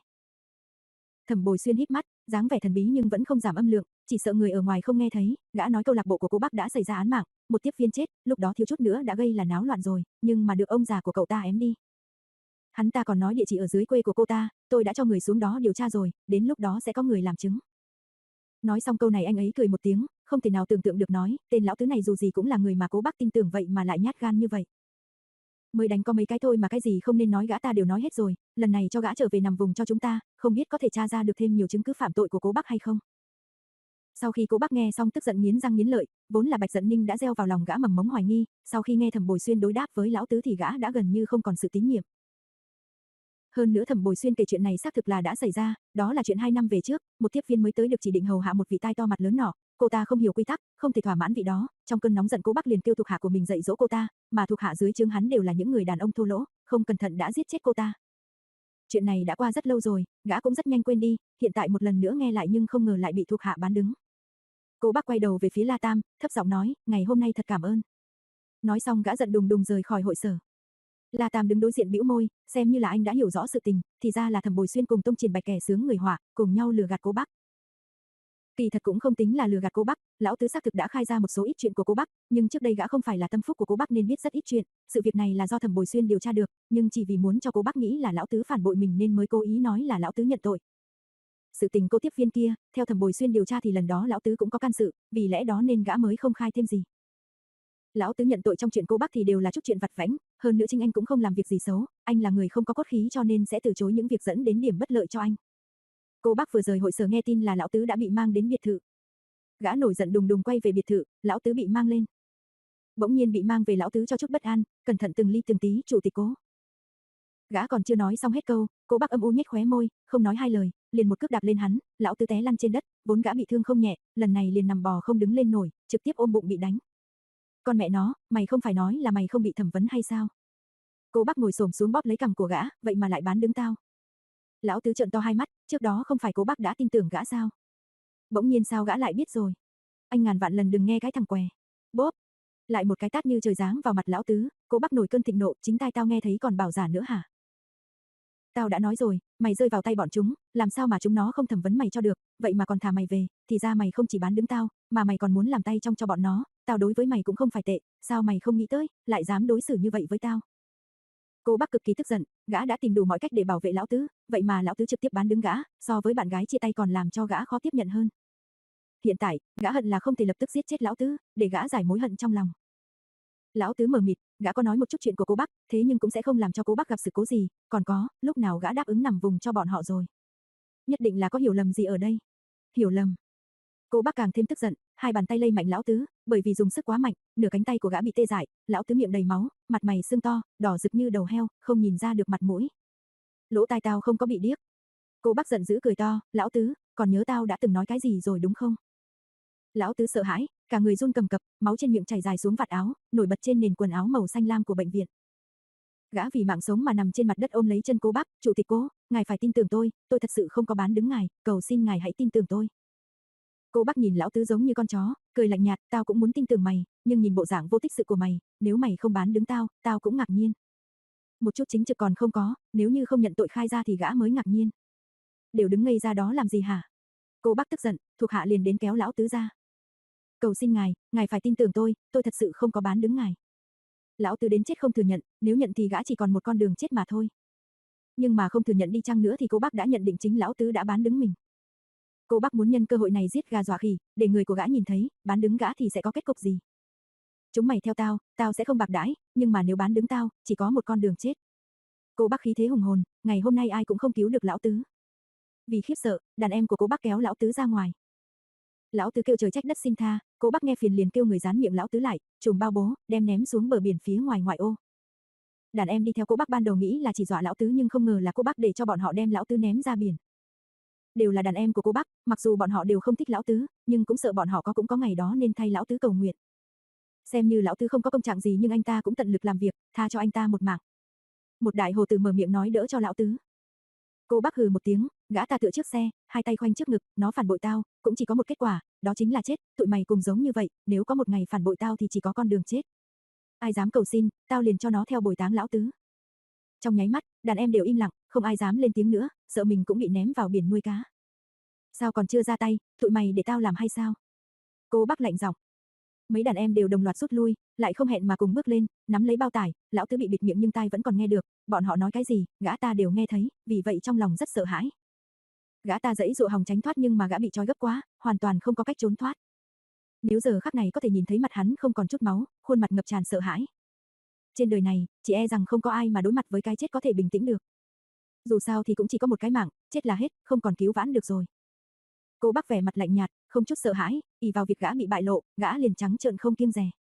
Thẩm Bồi Xuyên híp mắt, dáng vẻ thần bí nhưng vẫn không giảm âm lượng, chỉ sợ người ở ngoài không nghe thấy, gã nói câu lạc bộ của cô bác đã xảy ra án mạng, một tiếp viên chết, lúc đó thiếu chút nữa đã gây là náo loạn rồi, nhưng mà được ông già của cậu ta ém đi. Hắn ta còn nói địa chỉ ở dưới quê của cô ta, tôi đã cho người xuống đó điều tra rồi, đến lúc đó sẽ có người làm chứng. Nói xong câu này anh ấy cười một tiếng, không thể nào tưởng tượng được nói, tên lão tứ này dù gì cũng là người mà cố bác tin tưởng vậy mà lại nhát gan như vậy. Mới đánh có mấy cái thôi mà cái gì không nên nói gã ta đều nói hết rồi, lần này cho gã trở về nằm vùng cho chúng ta, không biết có thể tra ra được thêm nhiều chứng cứ phạm tội của cố bác hay không. Sau khi cố bác nghe xong tức giận nghiến răng nghiến lợi, vốn là Bạch Dận Ninh đã gieo vào lòng gã mầm mống hoài nghi, sau khi nghe Thẩm Bồi Xuyên đối đáp với lão tứ thì gã đã gần như không còn sự tín nhiệm. Hơn nữa Thẩm Bồi Xuyên kể chuyện này xác thực là đã xảy ra, đó là chuyện hai năm về trước, một tiếp viên mới tới được chỉ định hầu hạ một vị tai to mặt lớn nọ, cô ta không hiểu quy tắc, không thể thỏa mãn vị đó, trong cơn nóng giận cố bác liền kêu thuộc hạ của mình dạy dỗ cô ta, mà thuộc hạ dưới trướng hắn đều là những người đàn ông thô lỗ, không cẩn thận đã giết chết cô ta. Chuyện này đã qua rất lâu rồi, gã cũng rất nhanh quên đi, hiện tại một lần nữa nghe lại nhưng không ngờ lại bị thuộc hạ bán đứng. Cố bác quay đầu về phía La Tam, thấp giọng nói, ngày hôm nay thật cảm ơn. Nói xong gã giận đùng đùng rời khỏi hội sở. La Tam đứng đối diện bĩu môi, xem như là anh đã hiểu rõ sự tình, thì ra là Thẩm Bồi Xuyên cùng Tông Triển Bạch kẻ sướng người họa, cùng nhau lừa gạt cố bác. Kỳ thật cũng không tính là lừa gạt cố bác, lão tứ xác thực đã khai ra một số ít chuyện của cố bác, nhưng trước đây gã không phải là tâm phúc của cố bác nên biết rất ít chuyện, sự việc này là do Thẩm Bồi Xuyên điều tra được, nhưng chỉ vì muốn cho cố bác nghĩ là lão tứ phản bội mình nên mới cố ý nói là lão tứ nhận tội. Sự tình cô tiếp viên kia, theo Thẩm Bồi Xuyên điều tra thì lần đó lão tứ cũng có can sự, vì lẽ đó nên gã mới không khai thêm gì. Lão tứ nhận tội trong chuyện cô bác thì đều là chút chuyện vặt vãnh, hơn nữa chính anh cũng không làm việc gì xấu, anh là người không có cốt khí cho nên sẽ từ chối những việc dẫn đến điểm bất lợi cho anh. Cô bác vừa rời hội sở nghe tin là lão tứ đã bị mang đến biệt thự. Gã nổi giận đùng đùng quay về biệt thự, lão tứ bị mang lên. Bỗng nhiên bị mang về lão tứ cho chút bất an, cẩn thận từng ly từng tí, chủ tịch Cố. Gã còn chưa nói xong hết câu, Cố bác âm u nhếch khóe môi, không nói hai lời, liền một cước đạp lên hắn, lão tứ té lăn trên đất, vốn gã bị thương không nhẹ, lần này liền nằm bò không đứng lên nổi, trực tiếp ôm bụng bị đánh. Con mẹ nó, mày không phải nói là mày không bị thẩm vấn hay sao? Cố bác ngồi xổm xuống bóp lấy cằm của gã, vậy mà lại bán đứng tao. Lão tứ trợn to hai mắt, trước đó không phải Cố bác đã tin tưởng gã sao? Bỗng nhiên sao gã lại biết rồi? Anh ngàn vạn lần đừng nghe cái thằng què. Bốp, lại một cái tát như trời giáng vào mặt lão tứ, Cố bác nổi cơn thịnh nộ, chính tai tao nghe thấy còn bảo giả nữa hả? Tao đã nói rồi, mày rơi vào tay bọn chúng, làm sao mà chúng nó không thẩm vấn mày cho được, vậy mà còn thả mày về, thì ra mày không chỉ bán đứng tao, mà mày còn muốn làm tay trong cho bọn nó, tao đối với mày cũng không phải tệ, sao mày không nghĩ tới, lại dám đối xử như vậy với tao. Cô bác cực kỳ tức giận, gã đã tìm đủ mọi cách để bảo vệ lão tứ, vậy mà lão tứ trực tiếp bán đứng gã, so với bạn gái chia tay còn làm cho gã khó tiếp nhận hơn. hiện tại, gã hận là không thể lập tức giết chết lão tứ, để gã giải mối hận trong lòng. Lão tứ mờ mịt, gã có nói một chút chuyện của cô bác, thế nhưng cũng sẽ không làm cho cô bác gặp sự cố gì, còn có, lúc nào gã đáp ứng nằm vùng cho bọn họ rồi. Nhất định là có hiểu lầm gì ở đây. Hiểu lầm. Cô bác càng thêm tức giận, hai bàn tay lay mạnh lão tứ, bởi vì dùng sức quá mạnh, nửa cánh tay của gã bị tê dại, lão tứ miệng đầy máu, mặt mày sưng to, đỏ rực như đầu heo, không nhìn ra được mặt mũi. Lỗ tai tao không có bị điếc. Cô bác giận dữ cười to, lão tứ, còn nhớ tao đã từng nói cái gì rồi đúng không? Lão tứ sợ hãi, cả người run cầm cập, máu trên miệng chảy dài xuống vạt áo, nổi bật trên nền quần áo màu xanh lam của bệnh viện. Gã vì mạng sống mà nằm trên mặt đất ôm lấy chân cô bác, chủ tịch cố, ngài phải tin tưởng tôi, tôi thật sự không có bán đứng ngài, cầu xin ngài hãy tin tưởng tôi. Cô bác nhìn lão tứ giống như con chó, cười lạnh nhạt, tao cũng muốn tin tưởng mày, nhưng nhìn bộ dạng vô tích sự của mày, nếu mày không bán đứng tao, tao cũng ngạc nhiên. Một chút chính trực còn không có, nếu như không nhận tội khai ra thì gã mới ngạc nhiên. Đều đứng ngây ra đó làm gì hả? Cô bác tức giận, thuộc hạ liền đến kéo lão tứ ra. Cầu xin ngài, ngài phải tin tưởng tôi, tôi thật sự không có bán đứng ngài. Lão tứ đến chết không thừa nhận, nếu nhận thì gã chỉ còn một con đường chết mà thôi. Nhưng mà không thừa nhận đi chăng nữa thì cô bác đã nhận định chính lão tứ đã bán đứng mình. Cô bác muốn nhân cơ hội này giết gà dọa khỉ, để người của gã nhìn thấy, bán đứng gã thì sẽ có kết cục gì. Chúng mày theo tao, tao sẽ không bạc đãi, nhưng mà nếu bán đứng tao, chỉ có một con đường chết. Cô bác khí thế hùng hồn, ngày hôm nay ai cũng không cứu được lão tứ. Vì khiếp sợ, đàn em của cô bác kéo lão tứ ra ngoài. Lão tứ kêu trời trách đất xin tha, cô bác nghe phiền liền kêu người dán miệng lão tứ lại, trùm bao bố, đem ném xuống bờ biển phía ngoài ngoại ô. Đàn em đi theo cô bác ban đầu nghĩ là chỉ dọa lão tứ nhưng không ngờ là cô bác để cho bọn họ đem lão tứ ném ra biển. Đều là đàn em của cô bác, mặc dù bọn họ đều không thích lão tứ, nhưng cũng sợ bọn họ có cũng có ngày đó nên thay lão tứ cầu nguyện. Xem như lão tứ không có công trạng gì nhưng anh ta cũng tận lực làm việc, tha cho anh ta một mạng. Một đại hồ tử mở miệng nói đỡ cho lão tứ. Cô bác hừ một tiếng, gã ta tựa trước xe, hai tay khoanh trước ngực, nó phản bội tao, cũng chỉ có một kết quả, đó chính là chết, tụi mày cùng giống như vậy, nếu có một ngày phản bội tao thì chỉ có con đường chết. Ai dám cầu xin, tao liền cho nó theo bồi táng lão tứ. Trong nháy mắt, đàn em đều im lặng, không ai dám lên tiếng nữa, sợ mình cũng bị ném vào biển nuôi cá. Sao còn chưa ra tay, tụi mày để tao làm hay sao? Cô bác lạnh giọng. Mấy đàn em đều đồng loạt rút lui, lại không hẹn mà cùng bước lên, nắm lấy bao tải, lão tứ bị bịt miệng nhưng tai vẫn còn nghe được, bọn họ nói cái gì, gã ta đều nghe thấy, vì vậy trong lòng rất sợ hãi. Gã ta giãy dụa hòng tránh thoát nhưng mà gã bị trói gấp quá, hoàn toàn không có cách trốn thoát. Nếu giờ khắc này có thể nhìn thấy mặt hắn không còn chút máu, khuôn mặt ngập tràn sợ hãi. Trên đời này, chỉ e rằng không có ai mà đối mặt với cái chết có thể bình tĩnh được. Dù sao thì cũng chỉ có một cái mạng, chết là hết, không còn cứu vãn được rồi. Cô bác vẻ mặt lạnh nhạt, không chút sợ hãi, ỷ vào việc gã bị bại lộ, gã liền trắng trợn không kiêng dè.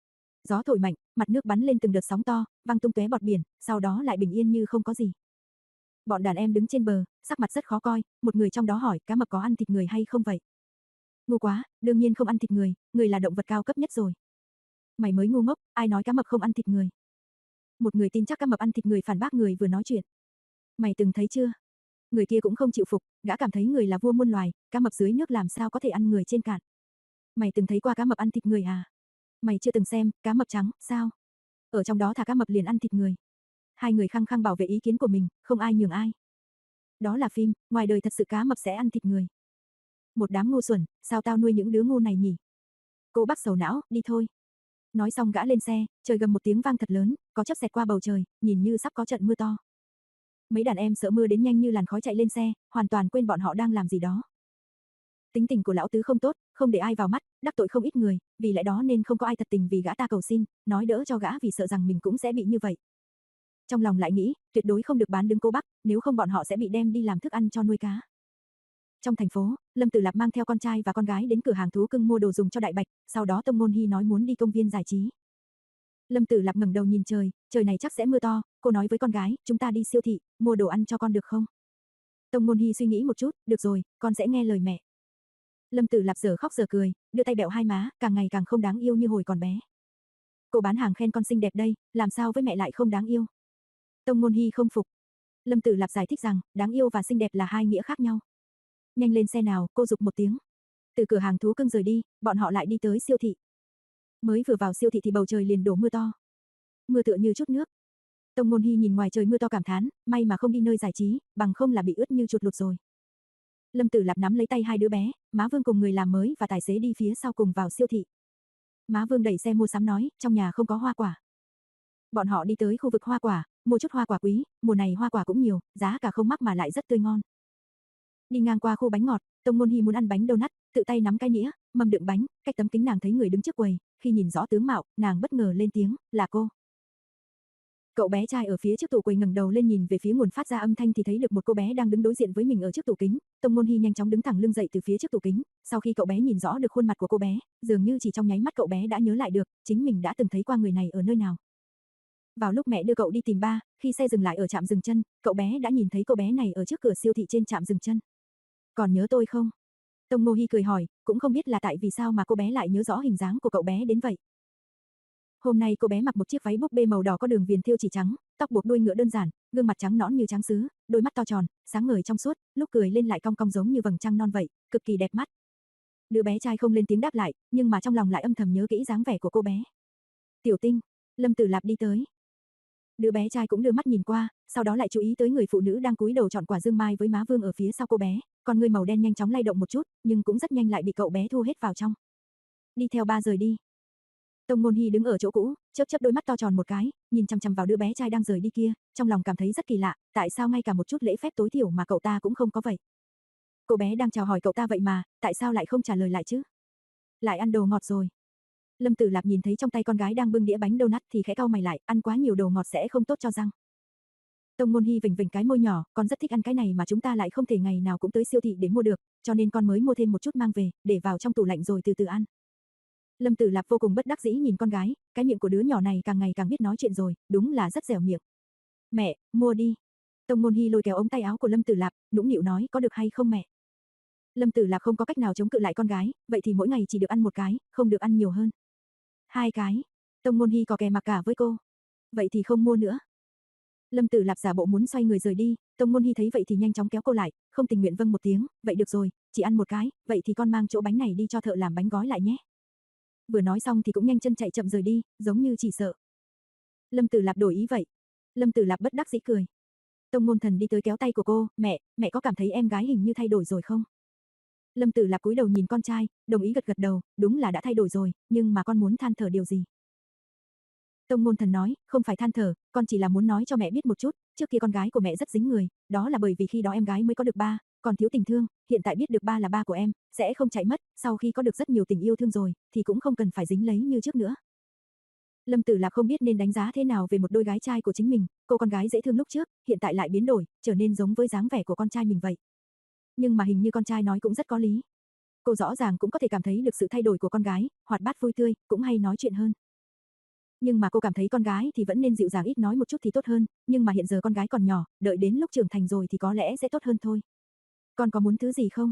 Gió thổi mạnh, mặt nước bắn lên từng đợt sóng to, văng tung tóe bọt biển, sau đó lại bình yên như không có gì. Bọn đàn em đứng trên bờ, sắc mặt rất khó coi, một người trong đó hỏi, cá mập có ăn thịt người hay không vậy? Ngu quá, đương nhiên không ăn thịt người, người là động vật cao cấp nhất rồi. Mày mới ngu ngốc, ai nói cá mập không ăn thịt người? Một người tin chắc cá mập ăn thịt người phản bác người vừa nói chuyện. Mày từng thấy chưa? Người kia cũng không chịu phục, gã cảm thấy người là vua muôn loài, cá mập dưới nước làm sao có thể ăn người trên cạn. Mày từng thấy qua cá mập ăn thịt người à? Mày chưa từng xem, cá mập trắng, sao? Ở trong đó thả cá mập liền ăn thịt người. Hai người khăng khăng bảo vệ ý kiến của mình, không ai nhường ai. Đó là phim, ngoài đời thật sự cá mập sẽ ăn thịt người. Một đám ngu xuẩn, sao tao nuôi những đứa ngu này nhỉ? Cô bác sầu não, đi thôi. Nói xong gã lên xe, trời gầm một tiếng vang thật lớn, có chớp xẹt qua bầu trời, nhìn như sắp có trận mưa to. Mấy đàn em sợ mưa đến nhanh như làn khói chạy lên xe, hoàn toàn quên bọn họ đang làm gì đó. Tính tình của lão tứ không tốt, không để ai vào mắt, đắc tội không ít người, vì lẽ đó nên không có ai thật tình vì gã ta cầu xin, nói đỡ cho gã vì sợ rằng mình cũng sẽ bị như vậy. Trong lòng lại nghĩ, tuyệt đối không được bán đứng cô bác, nếu không bọn họ sẽ bị đem đi làm thức ăn cho nuôi cá. Trong thành phố, Lâm Tử Lạp mang theo con trai và con gái đến cửa hàng thú cưng mua đồ dùng cho Đại Bạch, sau đó Tông Ngôn Hi nói muốn đi công viên giải trí. Lâm Tử Lạp ngẩng đầu nhìn trời, trời này chắc sẽ mưa to, cô nói với con gái, chúng ta đi siêu thị, mua đồ ăn cho con được không? Tông Ngôn Hi suy nghĩ một chút, được rồi, con sẽ nghe lời mẹ. Lâm Tử Lạp giờ khóc giờ cười, đưa tay bẹo hai má, càng ngày càng không đáng yêu như hồi còn bé. Cô bán hàng khen con xinh đẹp đây, làm sao với mẹ lại không đáng yêu? Tông Ngôn Hi không phục. Lâm Tử Lạp giải thích rằng, đáng yêu và xinh đẹp là hai nghĩa khác nhau. Nhanh lên xe nào, cô giục một tiếng. Từ cửa hàng thú cưng rời đi, bọn họ lại đi tới siêu thị. Mới vừa vào siêu thị thì bầu trời liền đổ mưa to. Mưa tựa như chút nước. Tông Ngôn Hi nhìn ngoài trời mưa to cảm thán, may mà không đi nơi giải trí, bằng không là bị ướt như chuột lụt rồi. Lâm Tử Lạp nắm lấy tay hai đứa bé, má Vương cùng người làm mới và tài xế đi phía sau cùng vào siêu thị. Má Vương đẩy xe mua sắm nói, trong nhà không có hoa quả. Bọn họ đi tới khu vực hoa quả, mua chút hoa quả quý, mùa này hoa quả cũng nhiều, giá cả không mắc mà lại rất tươi ngon. Đi ngang qua khu bánh ngọt, Tông Ngôn Hi muốn ăn bánh donut, tự tay nắm cái nĩa, mâm đựng bánh, cách tấm kính nàng thấy người đứng trước quầy, khi nhìn rõ tướng mạo, nàng bất ngờ lên tiếng, là cô. Cậu bé trai ở phía trước tủ quầy ngẩng đầu lên nhìn về phía nguồn phát ra âm thanh thì thấy được một cô bé đang đứng đối diện với mình ở trước tủ kính. Tông Môn Hi nhanh chóng đứng thẳng lưng dậy từ phía trước tủ kính, sau khi cậu bé nhìn rõ được khuôn mặt của cô bé, dường như chỉ trong nháy mắt cậu bé đã nhớ lại được, chính mình đã từng thấy qua người này ở nơi nào. Vào lúc mẹ đưa cậu đi tìm ba, khi xe dừng lại ở trạm dừng chân, cậu bé đã nhìn thấy cô bé này ở trước cửa siêu thị trên trạm dừng chân. Còn nhớ tôi không? Tông Môn Hi cười hỏi, cũng không biết là tại vì sao mà cô bé lại nhớ rõ hình dáng của cậu bé đến vậy. Hôm nay cô bé mặc một chiếc váy búp bê màu đỏ có đường viền thêu chỉ trắng, tóc buộc đuôi ngựa đơn giản, gương mặt trắng nõn như trắng sứ, đôi mắt to tròn, sáng ngời trong suốt, lúc cười lên lại cong cong giống như vầng trăng non vậy, cực kỳ đẹp mắt. Đứa bé trai không lên tiếng đáp lại, nhưng mà trong lòng lại âm thầm nhớ kỹ dáng vẻ của cô bé. Tiểu Tinh, Lâm Tử Lạp đi tới. Đứa bé trai cũng đưa mắt nhìn qua, sau đó lại chú ý tới người phụ nữ đang cúi đầu chọn quả dương mai với má vương ở phía sau cô bé, con người màu đen nhanh chóng lay động một chút, nhưng cũng rất nhanh lại bị cậu bé thu hết vào trong. Đi theo ba rời đi. Tông Môn Hi đứng ở chỗ cũ, chớp chớp đôi mắt to tròn một cái, nhìn chằm chằm vào đứa bé trai đang rời đi kia, trong lòng cảm thấy rất kỳ lạ, tại sao ngay cả một chút lễ phép tối thiểu mà cậu ta cũng không có vậy. Cô bé đang chào hỏi cậu ta vậy mà, tại sao lại không trả lời lại chứ? Lại ăn đồ ngọt rồi. Lâm Tử Lạp nhìn thấy trong tay con gái đang bưng đĩa bánh donut thì khẽ cau mày lại, ăn quá nhiều đồ ngọt sẽ không tốt cho răng. Tông Môn Hi vểnh vểnh cái môi nhỏ, con rất thích ăn cái này mà chúng ta lại không thể ngày nào cũng tới siêu thị để mua được, cho nên con mới mua thêm một chút mang về, để vào trong tủ lạnh rồi từ từ ăn. Lâm Tử Lạp vô cùng bất đắc dĩ nhìn con gái, cái miệng của đứa nhỏ này càng ngày càng biết nói chuyện rồi, đúng là rất dẻo miệng. Mẹ, mua đi. Tông Môn Hi lôi kéo ống tay áo của Lâm Tử Lạp, nũng nịu nói, có được hay không mẹ? Lâm Tử Lạp không có cách nào chống cự lại con gái, vậy thì mỗi ngày chỉ được ăn một cái, không được ăn nhiều hơn. Hai cái. Tông Môn Hi có kè mặc cả với cô. Vậy thì không mua nữa. Lâm Tử Lạp giả bộ muốn xoay người rời đi, Tông Môn Hi thấy vậy thì nhanh chóng kéo cô lại, không tình nguyện vâng một tiếng, vậy được rồi, chỉ ăn một cái, vậy thì con mang chỗ bánh này đi cho thợ làm bánh gói lại nhé. Vừa nói xong thì cũng nhanh chân chạy chậm rời đi, giống như chỉ sợ Lâm Tử Lạp đổi ý vậy. Lâm Tử Lạp bất đắc dĩ cười. Tông Ngôn Thần đi tới kéo tay của cô, mẹ, mẹ có cảm thấy em gái hình như thay đổi rồi không? Lâm Tử Lạp cúi đầu nhìn con trai, đồng ý gật gật đầu, đúng là đã thay đổi rồi, nhưng mà con muốn than thở điều gì? Tông Ngôn Thần nói, không phải than thở, con chỉ là muốn nói cho mẹ biết một chút, trước kia con gái của mẹ rất dính người, đó là bởi vì khi đó em gái mới có được ba, còn thiếu tình thương, hiện tại biết được ba là ba của em, sẽ không chạy mất, sau khi có được rất nhiều tình yêu thương rồi, thì cũng không cần phải dính lấy như trước nữa. Lâm Tử Lạp không biết nên đánh giá thế nào về một đôi gái trai của chính mình, cô con gái dễ thương lúc trước, hiện tại lại biến đổi, trở nên giống với dáng vẻ của con trai mình vậy. Nhưng mà hình như con trai nói cũng rất có lý. Cô rõ ràng cũng có thể cảm thấy được sự thay đổi của con gái, hoạt bát vui tươi, cũng hay nói chuyện hơn. Nhưng mà cô cảm thấy con gái thì vẫn nên dịu dàng ít nói một chút thì tốt hơn, nhưng mà hiện giờ con gái còn nhỏ, đợi đến lúc trưởng thành rồi thì có lẽ sẽ tốt hơn thôi. Con có muốn thứ gì không?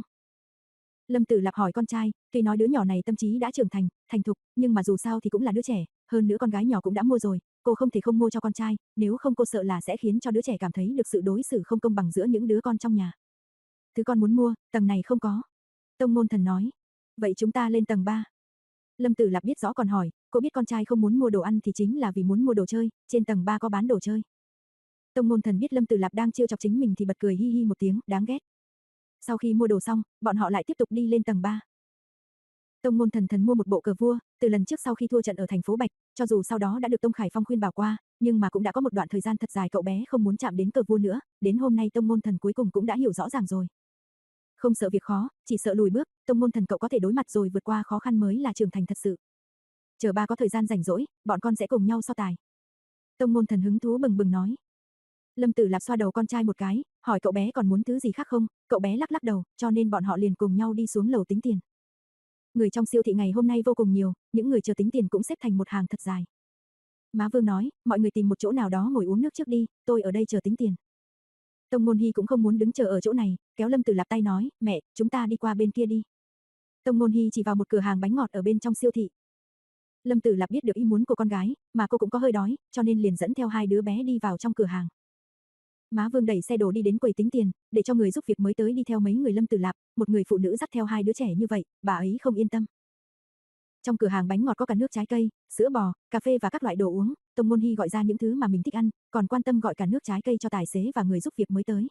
Lâm Tử Lạp hỏi con trai, tuy nói đứa nhỏ này tâm trí đã trưởng thành, thành thục, nhưng mà dù sao thì cũng là đứa trẻ, hơn nữa con gái nhỏ cũng đã mua rồi, cô không thể không mua cho con trai, nếu không cô sợ là sẽ khiến cho đứa trẻ cảm thấy được sự đối xử không công bằng giữa những đứa con trong nhà. Thứ con muốn mua, tầng này không có. Tông Ngôn Thần nói. Vậy chúng ta lên tầng ba. Lâm Tử Lạp biết rõ còn hỏi, cô biết con trai không muốn mua đồ ăn thì chính là vì muốn mua đồ chơi, trên tầng ba có bán đồ chơi. Tông Ngôn Thần biết Lâm Tử Lạp đang trêu chọc chính mình thì bật cười hi hi một tiếng, đáng ghét. Sau khi mua đồ xong, bọn họ lại tiếp tục đi lên tầng ba. Tông Ngôn Thần thần mua một bộ cờ vua, từ lần trước sau khi thua trận ở thành phố Bạch, cho dù sau đó đã được Tông Khải Phong khuyên bảo qua, nhưng mà cũng đã có một đoạn thời gian thật dài cậu bé không muốn chạm đến cờ vua nữa, đến hôm nay Tông Ngôn Thần cuối cùng cũng đã hiểu rõ ràng rồi. Không sợ việc khó, chỉ sợ lùi bước, Tông Ngôn Thần cậu có thể đối mặt rồi vượt qua khó khăn mới là trưởng thành thật sự. Chờ ba có thời gian rảnh rỗi, bọn con sẽ cùng nhau so tài. Tông Ngôn Thần hứng thú bừng bừng nói. Lâm Tử Lạp xoa đầu con trai một cái, hỏi cậu bé còn muốn thứ gì khác không, cậu bé lắc lắc đầu, cho nên bọn họ liền cùng nhau đi xuống lầu tính tiền. Người trong siêu thị ngày hôm nay vô cùng nhiều, những người chờ tính tiền cũng xếp thành một hàng thật dài. Má Vương nói, mọi người tìm một chỗ nào đó ngồi uống nước trước đi, tôi ở đây chờ tính tiền. Tông Ngôn Hi cũng không muốn đứng chờ ở chỗ này, kéo Lâm Tử Lạp tay nói, mẹ, chúng ta đi qua bên kia đi. Tông Ngôn Hi chỉ vào một cửa hàng bánh ngọt ở bên trong siêu thị. Lâm Tử Lạp biết được ý muốn của con gái, mà cô cũng có hơi đói, cho nên liền dẫn theo hai đứa bé đi vào trong cửa hàng. Má Vương đẩy xe đồ đi đến quầy tính tiền, để cho người giúp việc mới tới đi theo mấy người Lâm Tử Lạp, một người phụ nữ dắt theo hai đứa trẻ như vậy, bà ấy không yên tâm. Trong cửa hàng bánh ngọt có cả nước trái cây, sữa bò, cà phê và các loại đồ uống, Tông Ngôn Hi gọi ra những thứ mà mình thích ăn, còn quan tâm gọi cả nước trái cây cho tài xế và người giúp việc mới tới.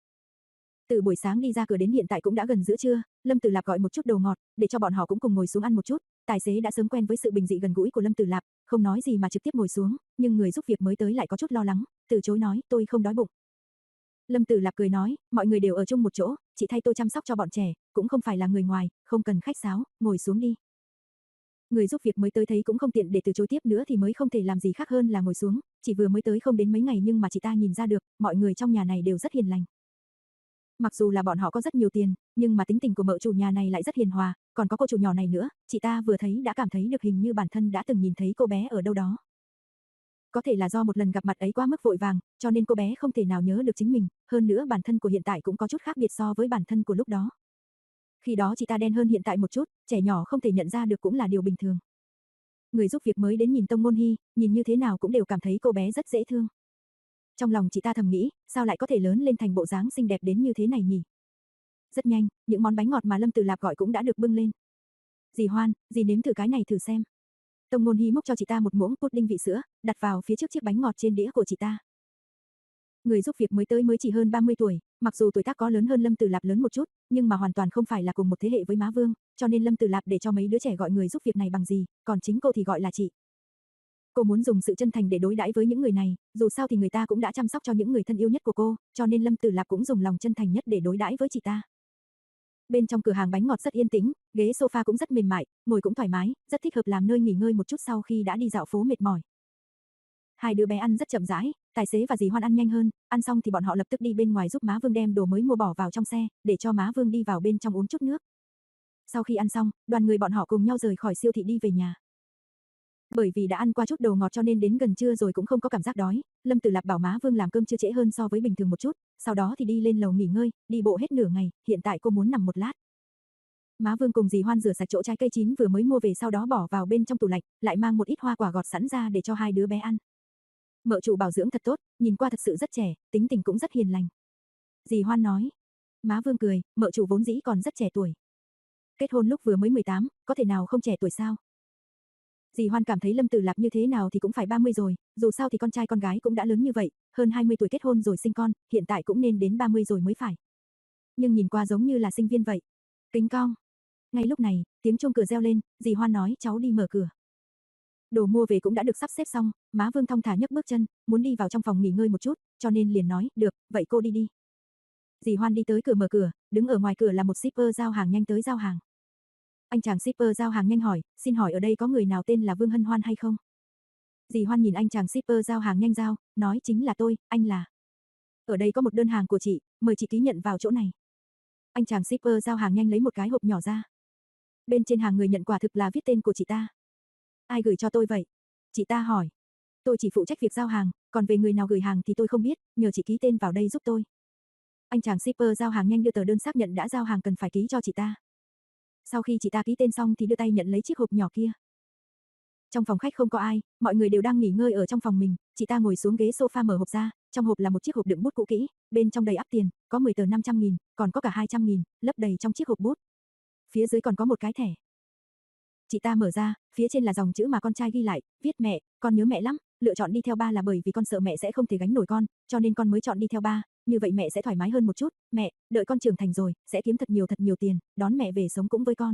Từ buổi sáng đi ra cửa đến hiện tại cũng đã gần giữa trưa, Lâm Tử Lạp gọi một chút đồ ngọt, để cho bọn họ cũng cùng ngồi xuống ăn một chút, tài xế đã sớm quen với sự bình dị gần gũi của Lâm Tử Lạp, không nói gì mà trực tiếp ngồi xuống, nhưng người giúp việc mới tới lại có chút lo lắng, từ chối nói, tôi không đói bụng. Lâm Tử Lạp cười nói, mọi người đều ở chung một chỗ, chị thay tôi chăm sóc cho bọn trẻ, cũng không phải là người ngoài, không cần khách sáo, ngồi xuống đi. Người giúp việc mới tới thấy cũng không tiện để từ chối tiếp nữa thì mới không thể làm gì khác hơn là ngồi xuống, chỉ vừa mới tới không đến mấy ngày nhưng mà chị ta nhìn ra được, mọi người trong nhà này đều rất hiền lành. Mặc dù là bọn họ có rất nhiều tiền, nhưng mà tính tình của mợ chủ nhà này lại rất hiền hòa, còn có cô chủ nhỏ này nữa, chị ta vừa thấy đã cảm thấy được hình như bản thân đã từng nhìn thấy cô bé ở đâu đó. Có thể là do một lần gặp mặt ấy quá mức vội vàng, cho nên cô bé không thể nào nhớ được chính mình, hơn nữa bản thân của hiện tại cũng có chút khác biệt so với bản thân của lúc đó. Khi đó chị ta đen hơn hiện tại một chút, trẻ nhỏ không thể nhận ra được cũng là điều bình thường. Người giúp việc mới đến nhìn Tông Ngôn Hy, nhìn như thế nào cũng đều cảm thấy cô bé rất dễ thương. Trong lòng chị ta thầm nghĩ, sao lại có thể lớn lên thành bộ dáng xinh đẹp đến như thế này nhỉ? Rất nhanh, những món bánh ngọt mà Lâm Tử Lạp gọi cũng đã được bưng lên. Dì Hoan, dì nếm thử cái này thử xem. Tông Ngôn Hy múc cho chị ta một muỗng pudding vị sữa, đặt vào phía trước chiếc bánh ngọt trên đĩa của chị ta. Người giúp việc mới tới mới chỉ hơn ba mươi tuổi, mặc dù tuổi tác có lớn hơn Lâm Tử Lạp lớn một chút, nhưng mà hoàn toàn không phải là cùng một thế hệ với má Vương, cho nên Lâm Tử Lạp để cho mấy đứa trẻ gọi người giúp việc này bằng gì, còn chính cô thì gọi là chị. Cô muốn dùng sự chân thành để đối đãi với những người này, dù sao thì người ta cũng đã chăm sóc cho những người thân yêu nhất của cô, cho nên Lâm Tử Lạp cũng dùng lòng chân thành nhất để đối đãi với chị ta. Bên trong cửa hàng bánh ngọt rất yên tĩnh, ghế sofa cũng rất mềm mại, ngồi cũng thoải mái, rất thích hợp làm nơi nghỉ ngơi một chút sau khi đã đi dạo phố mệt mỏi. Hai đứa bé ăn rất chậm rãi, tài xế và dì Hoan ăn nhanh hơn, ăn xong thì bọn họ lập tức đi bên ngoài giúp má Vương đem đồ mới mua bỏ vào trong xe, để cho má Vương đi vào bên trong uống chút nước. Sau khi ăn xong, đoàn người bọn họ cùng nhau rời khỏi siêu thị đi về nhà. Bởi vì đã ăn qua chút đồ ngọt cho nên đến gần trưa rồi cũng không có cảm giác đói, Lâm Tử Lạp bảo má Vương làm cơm trưa trễ hơn so với bình thường một chút, sau đó thì đi lên lầu nghỉ ngơi, đi bộ hết nửa ngày, hiện tại cô muốn nằm một lát. Má Vương cùng dì Hoan rửa sạch chỗ trái cây chín vừa mới mua về sau đó bỏ vào bên trong tủ lạnh, lại mang một ít hoa quả gọt sẵn ra để cho hai đứa bé ăn. Mợ chủ bảo dưỡng thật tốt, nhìn qua thật sự rất trẻ, tính tình cũng rất hiền lành. Dì Hoan nói. Má Vương cười, mợ chủ vốn dĩ còn rất trẻ tuổi. Kết hôn lúc vừa mới mười tám, có thể nào không trẻ tuổi sao? Dì Hoan cảm thấy Lâm Tử Lạp như thế nào thì cũng phải ba mươi rồi, dù sao thì con trai con gái cũng đã lớn như vậy, hơn hai mươi tuổi kết hôn rồi sinh con, hiện tại cũng nên đến ba mươi rồi mới phải. Nhưng nhìn qua giống như là sinh viên vậy. Kính cong. Ngay lúc này, tiếng chuông cửa reo lên, dì Hoan nói cháu đi mở cửa. Đồ mua về cũng đã được sắp xếp xong, má Vương thong thả nhấc bước chân, muốn đi vào trong phòng nghỉ ngơi một chút, cho nên liền nói, được, vậy cô đi đi. Dì Hoan đi tới cửa mở cửa, đứng ở ngoài cửa là một shipper giao hàng nhanh tới giao hàng. Anh chàng shipper giao hàng nhanh hỏi, xin hỏi ở đây có người nào tên là Vương Hân Hoan hay không? Dì Hoan nhìn anh chàng shipper giao hàng nhanh giao, nói chính là tôi, anh là. Ở đây có một đơn hàng của chị, mời chị ký nhận vào chỗ này. Anh chàng shipper giao hàng nhanh lấy một cái hộp nhỏ ra. Bên trên hàng người nhận quả thực là viết tên của chị ta. Ai gửi cho tôi vậy? Chị ta hỏi. Tôi chỉ phụ trách việc giao hàng, còn về người nào gửi hàng thì tôi không biết, nhờ chị ký tên vào đây giúp tôi. Anh chàng shipper giao hàng nhanh đưa tờ đơn xác nhận đã giao hàng cần phải ký cho chị ta. Sau khi chị ta ký tên xong thì đưa tay nhận lấy chiếc hộp nhỏ kia. Trong phòng khách không có ai, mọi người đều đang nghỉ ngơi ở trong phòng mình, chị ta ngồi xuống ghế sofa mở hộp ra, trong hộp là một chiếc hộp đựng bút cũ kỹ, bên trong đầy ắp tiền, có mười tờ năm trăm nghìn, còn có cả hai trăm nghìn, lấp đầy trong chiếc hộp bút. Phía dưới còn có một cái thẻ. Chị ta mở ra, phía trên là dòng chữ mà con trai ghi lại, viết mẹ, con nhớ mẹ lắm, lựa chọn đi theo ba là bởi vì con sợ mẹ sẽ không thể gánh nổi con, cho nên con mới chọn đi theo ba, như vậy mẹ sẽ thoải mái hơn một chút, mẹ, đợi con trưởng thành rồi, sẽ kiếm thật nhiều thật nhiều tiền, đón mẹ về sống cũng với con.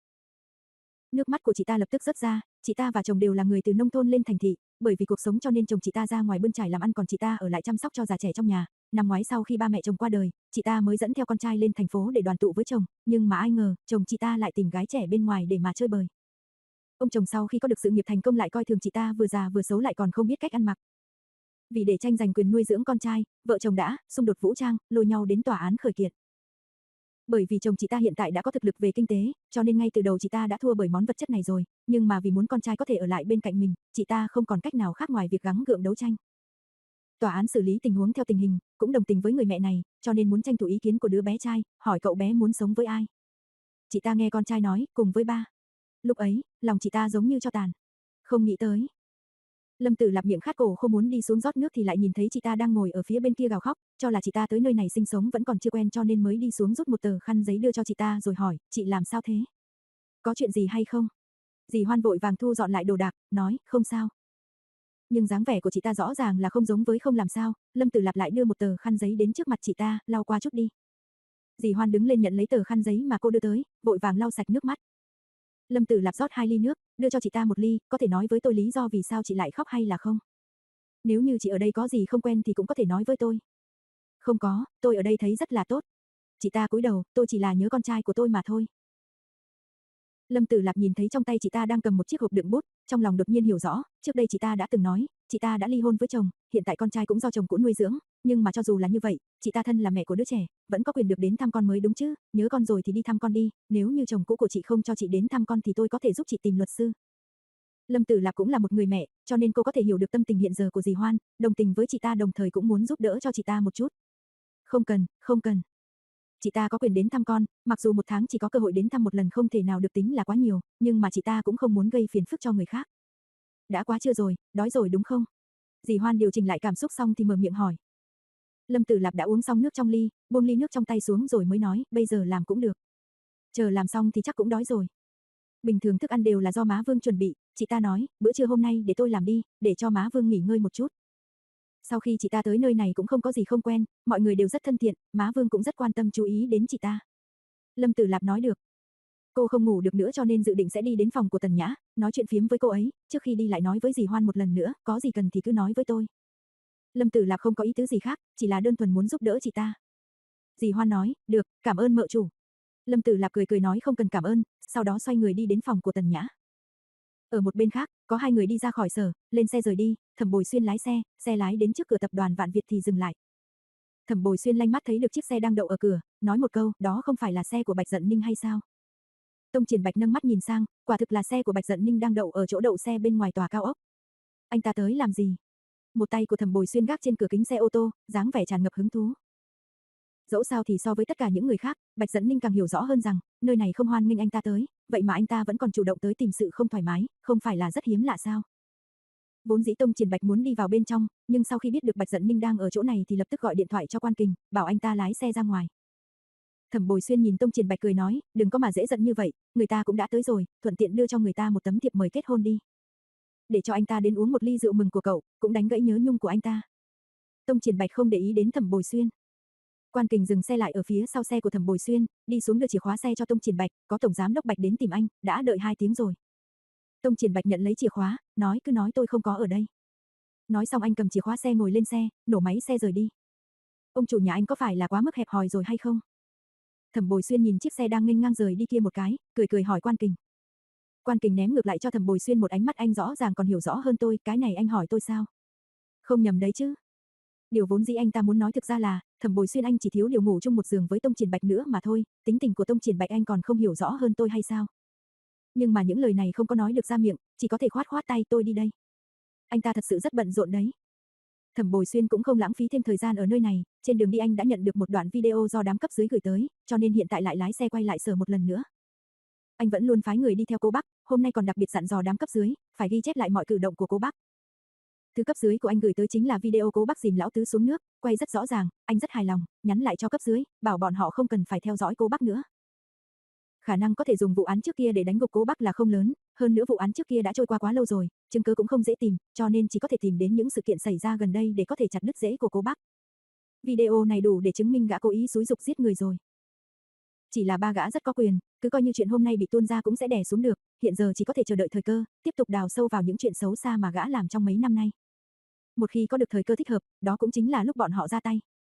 Nước mắt của chị ta lập tức rớt ra, chị ta và chồng đều là người từ nông thôn lên thành thị, bởi vì cuộc sống cho nên chồng chị ta ra ngoài bươn trải làm ăn còn chị ta ở lại chăm sóc cho già trẻ trong nhà. Năm ngoái sau khi ba mẹ chồng qua đời, chị ta mới dẫn theo con trai lên thành phố để đoàn tụ với chồng, nhưng mà ai ngờ, chồng chị ta lại tìm gái trẻ bên ngoài để mà chơi bời. Ông chồng sau khi có được sự nghiệp thành công lại coi thường chị ta vừa già vừa xấu lại còn không biết cách ăn mặc. Vì để tranh giành quyền nuôi dưỡng con trai, vợ chồng đã xung đột vũ trang, lôi nhau đến tòa án khởi kiện. Bởi vì chồng chị ta hiện tại đã có thực lực về kinh tế, cho nên ngay từ đầu chị ta đã thua bởi món vật chất này rồi, nhưng mà vì muốn con trai có thể ở lại bên cạnh mình, chị ta không còn cách nào khác ngoài việc gắng gượng đấu tranh. Tòa án xử lý tình huống theo tình hình, cũng đồng tình với người mẹ này, cho nên muốn tranh thủ ý kiến của đứa bé trai, hỏi cậu bé muốn sống với ai. Chị ta nghe con trai nói, cùng với ba. Lúc ấy, lòng chị ta giống như tro tàn. Không nghĩ tới. Lâm Tử Lạp miệng khát cổ không muốn đi xuống rót nước thì lại nhìn thấy chị ta đang ngồi ở phía bên kia gào khóc, cho là chị ta tới nơi này sinh sống vẫn còn chưa quen cho nên mới đi xuống rút một tờ khăn giấy đưa cho chị ta rồi hỏi, chị làm sao thế? Có chuyện gì hay không? Dì Hoan vội vàng thu dọn lại đồ đạc, nói, không sao. Nhưng dáng vẻ của chị ta rõ ràng là không giống với không làm sao, Lâm Tử Lạp lại đưa một tờ khăn giấy đến trước mặt chị ta, lau qua chút đi. Dì Hoan đứng lên nhận lấy tờ khăn giấy mà cô đưa tới, vội vàng lau sạch nước mắt. Lâm Tử Lạp rót hai ly nước, đưa cho chị ta một ly, có thể nói với tôi lý do vì sao chị lại khóc hay là không? Nếu như chị ở đây có gì không quen thì cũng có thể nói với tôi. Không có, tôi ở đây thấy rất là tốt. Chị ta cúi đầu, tôi chỉ là nhớ con trai của tôi mà thôi. Lâm Tử Lạp nhìn thấy trong tay chị ta đang cầm một chiếc hộp đựng bút, trong lòng đột nhiên hiểu rõ, trước đây chị ta đã từng nói, chị ta đã ly hôn với chồng, hiện tại con trai cũng do chồng cũ nuôi dưỡng, nhưng mà cho dù là như vậy, chị ta thân là mẹ của đứa trẻ, vẫn có quyền được đến thăm con mới đúng chứ, nhớ con rồi thì đi thăm con đi, nếu như chồng cũ của chị không cho chị đến thăm con thì tôi có thể giúp chị tìm luật sư. Lâm Tử Lạp cũng là một người mẹ, cho nên cô có thể hiểu được tâm tình hiện giờ của dì Hoan, đồng tình với chị ta đồng thời cũng muốn giúp đỡ cho chị ta một chút. Không cần, không cần. Chị ta có quyền đến thăm con, mặc dù một tháng chỉ có cơ hội đến thăm một lần không thể nào được tính là quá nhiều, nhưng mà chị ta cũng không muốn gây phiền phức cho người khác. Đã quá trưa rồi, đói rồi đúng không? Dì Hoan điều chỉnh lại cảm xúc xong thì mở miệng hỏi. Lâm Tử Lạp đã uống xong nước trong ly, buông ly nước trong tay xuống rồi mới nói, bây giờ làm cũng được. Chờ làm xong thì chắc cũng đói rồi. Bình thường thức ăn đều là do má Vương chuẩn bị, chị ta nói, bữa trưa hôm nay để tôi làm đi, để cho má Vương nghỉ ngơi một chút. Sau khi chị ta tới nơi này cũng không có gì không quen, mọi người đều rất thân thiện, má Vương cũng rất quan tâm chú ý đến chị ta. Lâm Tử Lạp nói được. Cô không ngủ được nữa cho nên dự định sẽ đi đến phòng của Tần Nhã, nói chuyện phiếm với cô ấy, trước khi đi lại nói với dì Hoan một lần nữa, có gì cần thì cứ nói với tôi. Lâm Tử Lạp không có ý tứ gì khác, chỉ là đơn thuần muốn giúp đỡ chị ta. Dì Hoan nói, được, cảm ơn mợ chủ. Lâm Tử Lạp cười cười nói không cần cảm ơn, sau đó xoay người đi đến phòng của Tần Nhã. Ở một bên khác, có hai người đi ra khỏi sở, lên xe rời đi, Thẩm Bồi Xuyên lái xe, xe lái đến trước cửa tập đoàn Vạn Việt thì dừng lại. Thẩm Bồi Xuyên lanh mắt thấy được chiếc xe đang đậu ở cửa, nói một câu, đó không phải là xe của Bạch Dận Ninh hay sao? Tông Triển Bạch nâng mắt nhìn sang, quả thực là xe của Bạch Dận Ninh đang đậu ở chỗ đậu xe bên ngoài tòa cao ốc. Anh ta tới làm gì? Một tay của Thẩm Bồi Xuyên gác trên cửa kính xe ô tô, dáng vẻ tràn ngập hứng thú. Dẫu sao thì so với tất cả những người khác, Bạch Dận Ninh càng hiểu rõ hơn rằng, nơi này không hoan nghênh anh ta tới, vậy mà anh ta vẫn còn chủ động tới tìm sự không thoải mái, không phải là rất hiếm lạ sao? Vốn dĩ Tông Triển Bạch muốn đi vào bên trong, nhưng sau khi biết được Bạch Dận Ninh đang ở chỗ này thì lập tức gọi điện thoại cho Quan Kình, bảo anh ta lái xe ra ngoài. Thẩm Bồi Xuyên nhìn Tông Triển Bạch cười nói, đừng có mà dễ giận như vậy, người ta cũng đã tới rồi, thuận tiện đưa cho người ta một tấm thiệp mời kết hôn đi. Để cho anh ta đến uống một ly rượu mừng của cậu, cũng đánh gãy nhớ nhung của anh ta. Tông Triển Bạch không để ý đến Thẩm Bồi Xuyên. Quan Kình dừng xe lại ở phía sau xe của Thẩm Bồi Xuyên, đi xuống đưa chìa khóa xe cho Tông Triển Bạch, có tổng giám đốc Bạch đến tìm anh, đã đợi hai tiếng rồi. Tông Triển Bạch nhận lấy chìa khóa, nói cứ nói tôi không có ở đây. Nói xong anh cầm chìa khóa xe ngồi lên xe, nổ máy xe rời đi. Ông chủ nhà anh có phải là quá mức hẹp hòi rồi hay không? Thẩm Bồi Xuyên nhìn chiếc xe đang nghênh ngang rời đi kia một cái, cười cười hỏi Quan Kình. Quan Kình ném ngược lại cho Thẩm Bồi Xuyên một ánh mắt, anh rõ ràng còn hiểu rõ hơn tôi, cái này anh hỏi tôi sao? Không nhầm đấy chứ? Điều vốn dĩ anh ta muốn nói thực ra là, Thẩm Bồi Xuyên anh chỉ thiếu điều ngủ chung một giường với Tông Triển Bạch nữa mà thôi, tính tình của Tông Triển Bạch anh còn không hiểu rõ hơn tôi hay sao? Nhưng mà những lời này không có nói được ra miệng, chỉ có thể khoát khoát tay, tôi đi đây. Anh ta thật sự rất bận rộn đấy. Thẩm Bồi Xuyên cũng không lãng phí thêm thời gian ở nơi này, trên đường đi anh đã nhận được một đoạn video do đám cấp dưới gửi tới, cho nên hiện tại lại lái xe quay lại sở một lần nữa. Anh vẫn luôn phái người đi theo cô Bắc, hôm nay còn đặc biệt dặn dò đám cấp dưới, phải ghi chép lại mọi cử động của cô Bắc. Thứ cấp dưới của anh gửi tới chính là video cô Bắc dìm lão tứ xuống nước, quay rất rõ ràng, anh rất hài lòng, nhắn lại cho cấp dưới, bảo bọn họ không cần phải theo dõi cô Bắc nữa. Khả năng có thể dùng vụ án trước kia để đánh gục cô Bắc là không lớn, hơn nữa vụ án trước kia đã trôi qua quá lâu rồi, chứng cứ cũng không dễ tìm, cho nên chỉ có thể tìm đến những sự kiện xảy ra gần đây để có thể chặt đứt rễ của cô Bắc. Video này đủ để chứng minh gã cố ý xúi dục giết người rồi. Chỉ là ba gã rất có quyền, cứ coi như chuyện hôm nay bị tuôn ra cũng sẽ đè xuống được, hiện giờ chỉ có thể chờ đợi thời cơ, tiếp tục đào sâu vào những chuyện xấu xa mà gã làm trong mấy năm nay. Một khi có được thời cơ thích hợp, đó cũng chính là lúc bọn họ ra tay.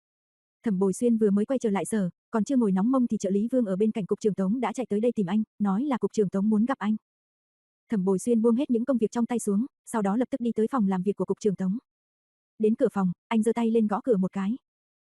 Thẩm Bồi Xuyên vừa mới quay trở lại sở, còn chưa ngồi nóng mông thì trợ lý Vương ở bên cạnh cục trưởng Tống đã chạy tới đây tìm anh, nói là cục trưởng Tống muốn gặp anh. Thẩm Bồi Xuyên buông hết những công việc trong tay xuống, sau đó lập tức đi tới phòng làm việc của cục trưởng Tống. Đến cửa phòng, anh giơ tay lên gõ cửa một cái.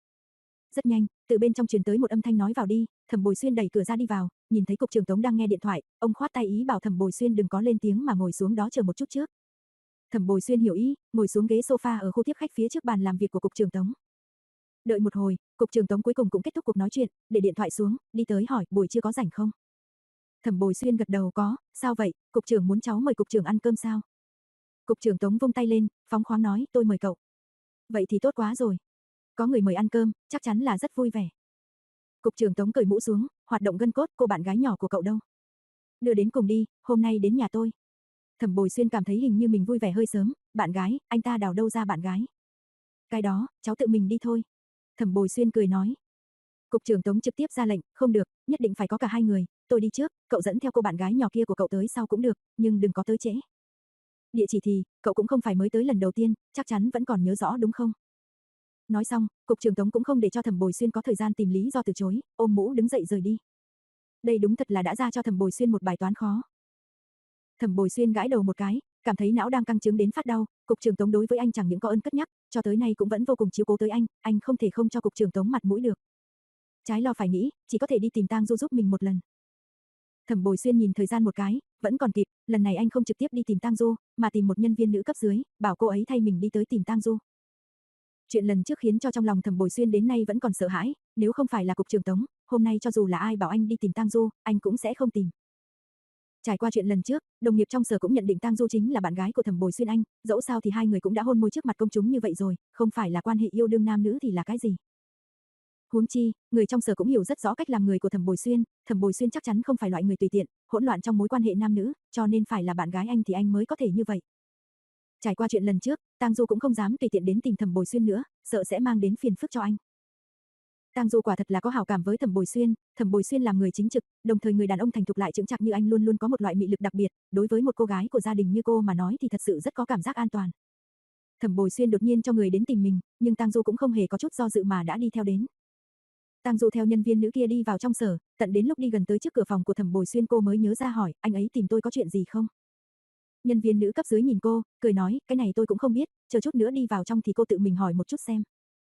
Rất nhanh, từ bên trong truyền tới một âm thanh nói vào đi, Thẩm Bồi Xuyên đẩy cửa ra đi vào, nhìn thấy cục trưởng Tống đang nghe điện thoại, ông khoát tay ý bảo Thẩm Bồi Xuyên đừng có lên tiếng mà ngồi xuống đó chờ một chút trước. Thẩm Bồi Xuyên hiểu ý, ngồi xuống ghế sofa ở khu tiếp khách phía trước bàn làm việc của cục trưởng Tống. Đợi một hồi, cục trưởng Tống cuối cùng cũng kết thúc cuộc nói chuyện, để điện thoại xuống, đi tới hỏi, buổi trưa có rảnh không? Thẩm Bồi Xuyên gật đầu có, sao vậy, cục trưởng muốn cháu mời cục trưởng ăn cơm sao? Cục trưởng Tống vung tay lên, phóng khoáng nói, tôi mời cậu. Vậy thì tốt quá rồi. Có người mời ăn cơm, chắc chắn là rất vui vẻ. Cục trưởng Tống cởi mũ xuống, hoạt động gân cốt, cô bạn gái nhỏ của cậu đâu? Đưa đến cùng đi, hôm nay đến nhà tôi. Thẩm Bồi Xuyên cảm thấy hình như mình vui vẻ hơi sớm, bạn gái, anh ta đào đâu ra bạn gái? Cái đó, cháu tự mình đi thôi. Thẩm Bồi Xuyên cười nói. Cục trưởng Tống trực tiếp ra lệnh, không được, nhất định phải có cả hai người, tôi đi trước, cậu dẫn theo cô bạn gái nhỏ kia của cậu tới sau cũng được, nhưng đừng có tới trễ. Địa chỉ thì, cậu cũng không phải mới tới lần đầu tiên, chắc chắn vẫn còn nhớ rõ đúng không? Nói xong, cục trưởng Tống cũng không để cho Thẩm Bồi Xuyên có thời gian tìm lý do từ chối, ôm mũ đứng dậy rời đi. Đây đúng thật là đã ra cho Thẩm Bồi Xuyên một bài toán khó. Thẩm Bồi Xuyên gãi đầu một cái, cảm thấy não đang căng trướng đến phát đau, cục trưởng Tống đối với anh chẳng những có ơn cất nhắc, cho tới nay cũng vẫn vô cùng chiếu cố tới anh, anh không thể không cho cục trưởng Tống mặt mũi được. Trái lo phải nghĩ, chỉ có thể đi tìm Tang Du giúp mình một lần. Thẩm Bồi Xuyên nhìn thời gian một cái, vẫn còn kịp, lần này anh không trực tiếp đi tìm Tang Du, mà tìm một nhân viên nữ cấp dưới, bảo cô ấy thay mình đi tới tìm Tang Du. Chuyện lần trước khiến cho trong lòng Thẩm Bồi Xuyên đến nay vẫn còn sợ hãi, nếu không phải là cục trưởng Tống, hôm nay cho dù là ai bảo anh đi tìm Tang Du, anh cũng sẽ không tìm. Trải qua chuyện lần trước, đồng nghiệp trong sở cũng nhận định Tang Du chính là bạn gái của Thẩm Bồi Xuyên anh, dẫu sao thì hai người cũng đã hôn môi trước mặt công chúng như vậy rồi, không phải là quan hệ yêu đương nam nữ thì là cái gì. Huống chi, người trong sở cũng hiểu rất rõ cách làm người của Thẩm Bồi Xuyên, Thẩm Bồi Xuyên chắc chắn không phải loại người tùy tiện, hỗn loạn trong mối quan hệ nam nữ, cho nên phải là bạn gái anh thì anh mới có thể như vậy. Trải qua chuyện lần trước, Tang Du cũng không dám tùy tiện đến tìm Thẩm Bồi Xuyên nữa, sợ sẽ mang đến phiền phức cho anh. Tang Du quả thật là có hảo cảm với Thẩm Bồi Xuyên, Thẩm Bồi Xuyên làm người chính trực, đồng thời người đàn ông thành thục lại chững chạc như anh luôn luôn có một loại mị lực đặc biệt, đối với một cô gái của gia đình như cô mà nói thì thật sự rất có cảm giác an toàn. Thẩm Bồi Xuyên đột nhiên cho người đến tìm mình, nhưng Tang Du cũng không hề có chút do dự mà đã đi theo đến. Tang Du theo nhân viên nữ kia đi vào trong sở, tận đến lúc đi gần tới trước cửa phòng của Thẩm Bồi Xuyên cô mới nhớ ra hỏi, anh ấy tìm tôi có chuyện gì không? Nhân viên nữ cấp dưới nhìn cô, cười nói, cái này tôi cũng không biết, chờ chút nữa đi vào trong thì cô tự mình hỏi một chút xem.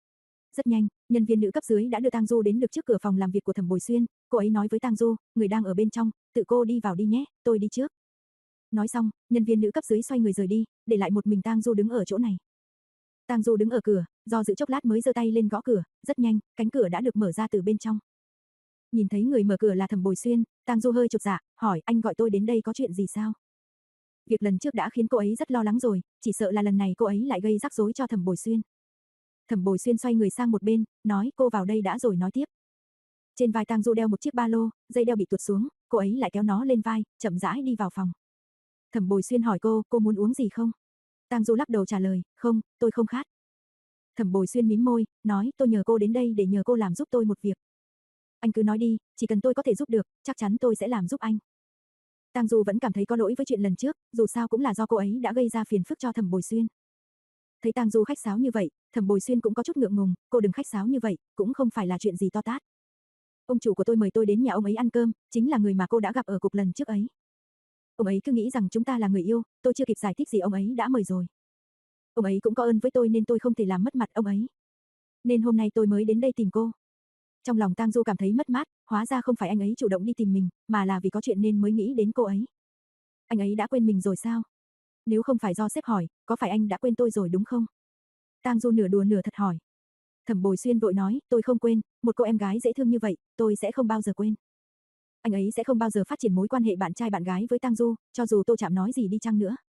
Rất nhanh, nhân viên nữ cấp dưới đã đưa Tang Du đến được trước cửa phòng làm việc của Thẩm Bồi Xuyên, cô ấy nói với Tang Du, người đang ở bên trong, tự cô đi vào đi nhé, tôi đi trước. Nói xong, nhân viên nữ cấp dưới xoay người rời đi, để lại một mình Tang Du đứng ở chỗ này. Tang Du đứng ở cửa, do dự chốc lát mới giơ tay lên gõ cửa, rất nhanh, cánh cửa đã được mở ra từ bên trong. Nhìn thấy người mở cửa là Thẩm Bồi Xuyên, Tang Du hơi chột dạ, hỏi anh gọi tôi đến đây có chuyện gì sao? Việc lần trước đã khiến cô ấy rất lo lắng rồi, chỉ sợ là lần này cô ấy lại gây rắc rối cho Thẩm Bồi Xuyên. Thẩm Bồi Xuyên xoay người sang một bên, nói cô vào đây đã rồi nói tiếp. Trên vai Tang Du đeo một chiếc ba lô, dây đeo bị tuột xuống, cô ấy lại kéo nó lên vai, chậm rãi đi vào phòng. Thẩm Bồi Xuyên hỏi cô, cô muốn uống gì không? Tang Du lắc đầu trả lời, không, tôi không khát. Thẩm Bồi Xuyên mím môi, nói tôi nhờ cô đến đây để nhờ cô làm giúp tôi một việc. Anh cứ nói đi, chỉ cần tôi có thể giúp được, chắc chắn tôi sẽ làm giúp anh. Tang Du vẫn cảm thấy có lỗi với chuyện lần trước, dù sao cũng là do cô ấy đã gây ra phiền phức cho Thẩm Bồi Xuyên. Thấy Tang Du khách sáo như vậy, Thẩm Bồi Xuyên cũng có chút ngượng ngùng, cô đừng khách sáo như vậy, cũng không phải là chuyện gì to tát. Ông chủ của tôi mời tôi đến nhà ông ấy ăn cơm, chính là người mà cô đã gặp ở cục lần trước ấy. Ông ấy cứ nghĩ rằng chúng ta là người yêu, tôi chưa kịp giải thích gì ông ấy đã mời rồi. Ông ấy cũng có ơn với tôi nên tôi không thể làm mất mặt ông ấy. Nên hôm nay tôi mới đến đây tìm cô. Trong lòng Tang Du cảm thấy mất mát, hóa ra không phải anh ấy chủ động đi tìm mình, mà là vì có chuyện nên mới nghĩ đến cô ấy. Anh ấy đã quên mình rồi sao? Nếu không phải do sếp hỏi, có phải anh đã quên tôi rồi đúng không? Tang Du nửa đùa nửa thật hỏi. Thẩm Bồi Xuyên vội nói, tôi không quên, một cô em gái dễ thương như vậy, tôi sẽ không bao giờ quên. Anh ấy sẽ không bao giờ phát triển mối quan hệ bạn trai bạn gái với Tang Du, cho dù Tô Trạm nói gì đi chăng nữa.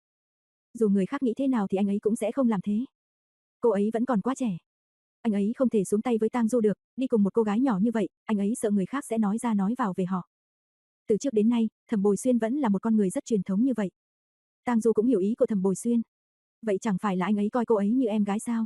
Dù người khác nghĩ thế nào thì anh ấy cũng sẽ không làm thế. Cô ấy vẫn còn quá trẻ. Anh ấy không thể xuống tay với Tang Du được, đi cùng một cô gái nhỏ như vậy, anh ấy sợ người khác sẽ nói ra nói vào về họ. Từ trước đến nay, Thẩm Bồi Xuyên vẫn là một con người rất truyền thống như vậy. Tang Du cũng hiểu ý của Thẩm Bồi Xuyên. Vậy chẳng phải là anh ấy coi cô ấy như em gái sao?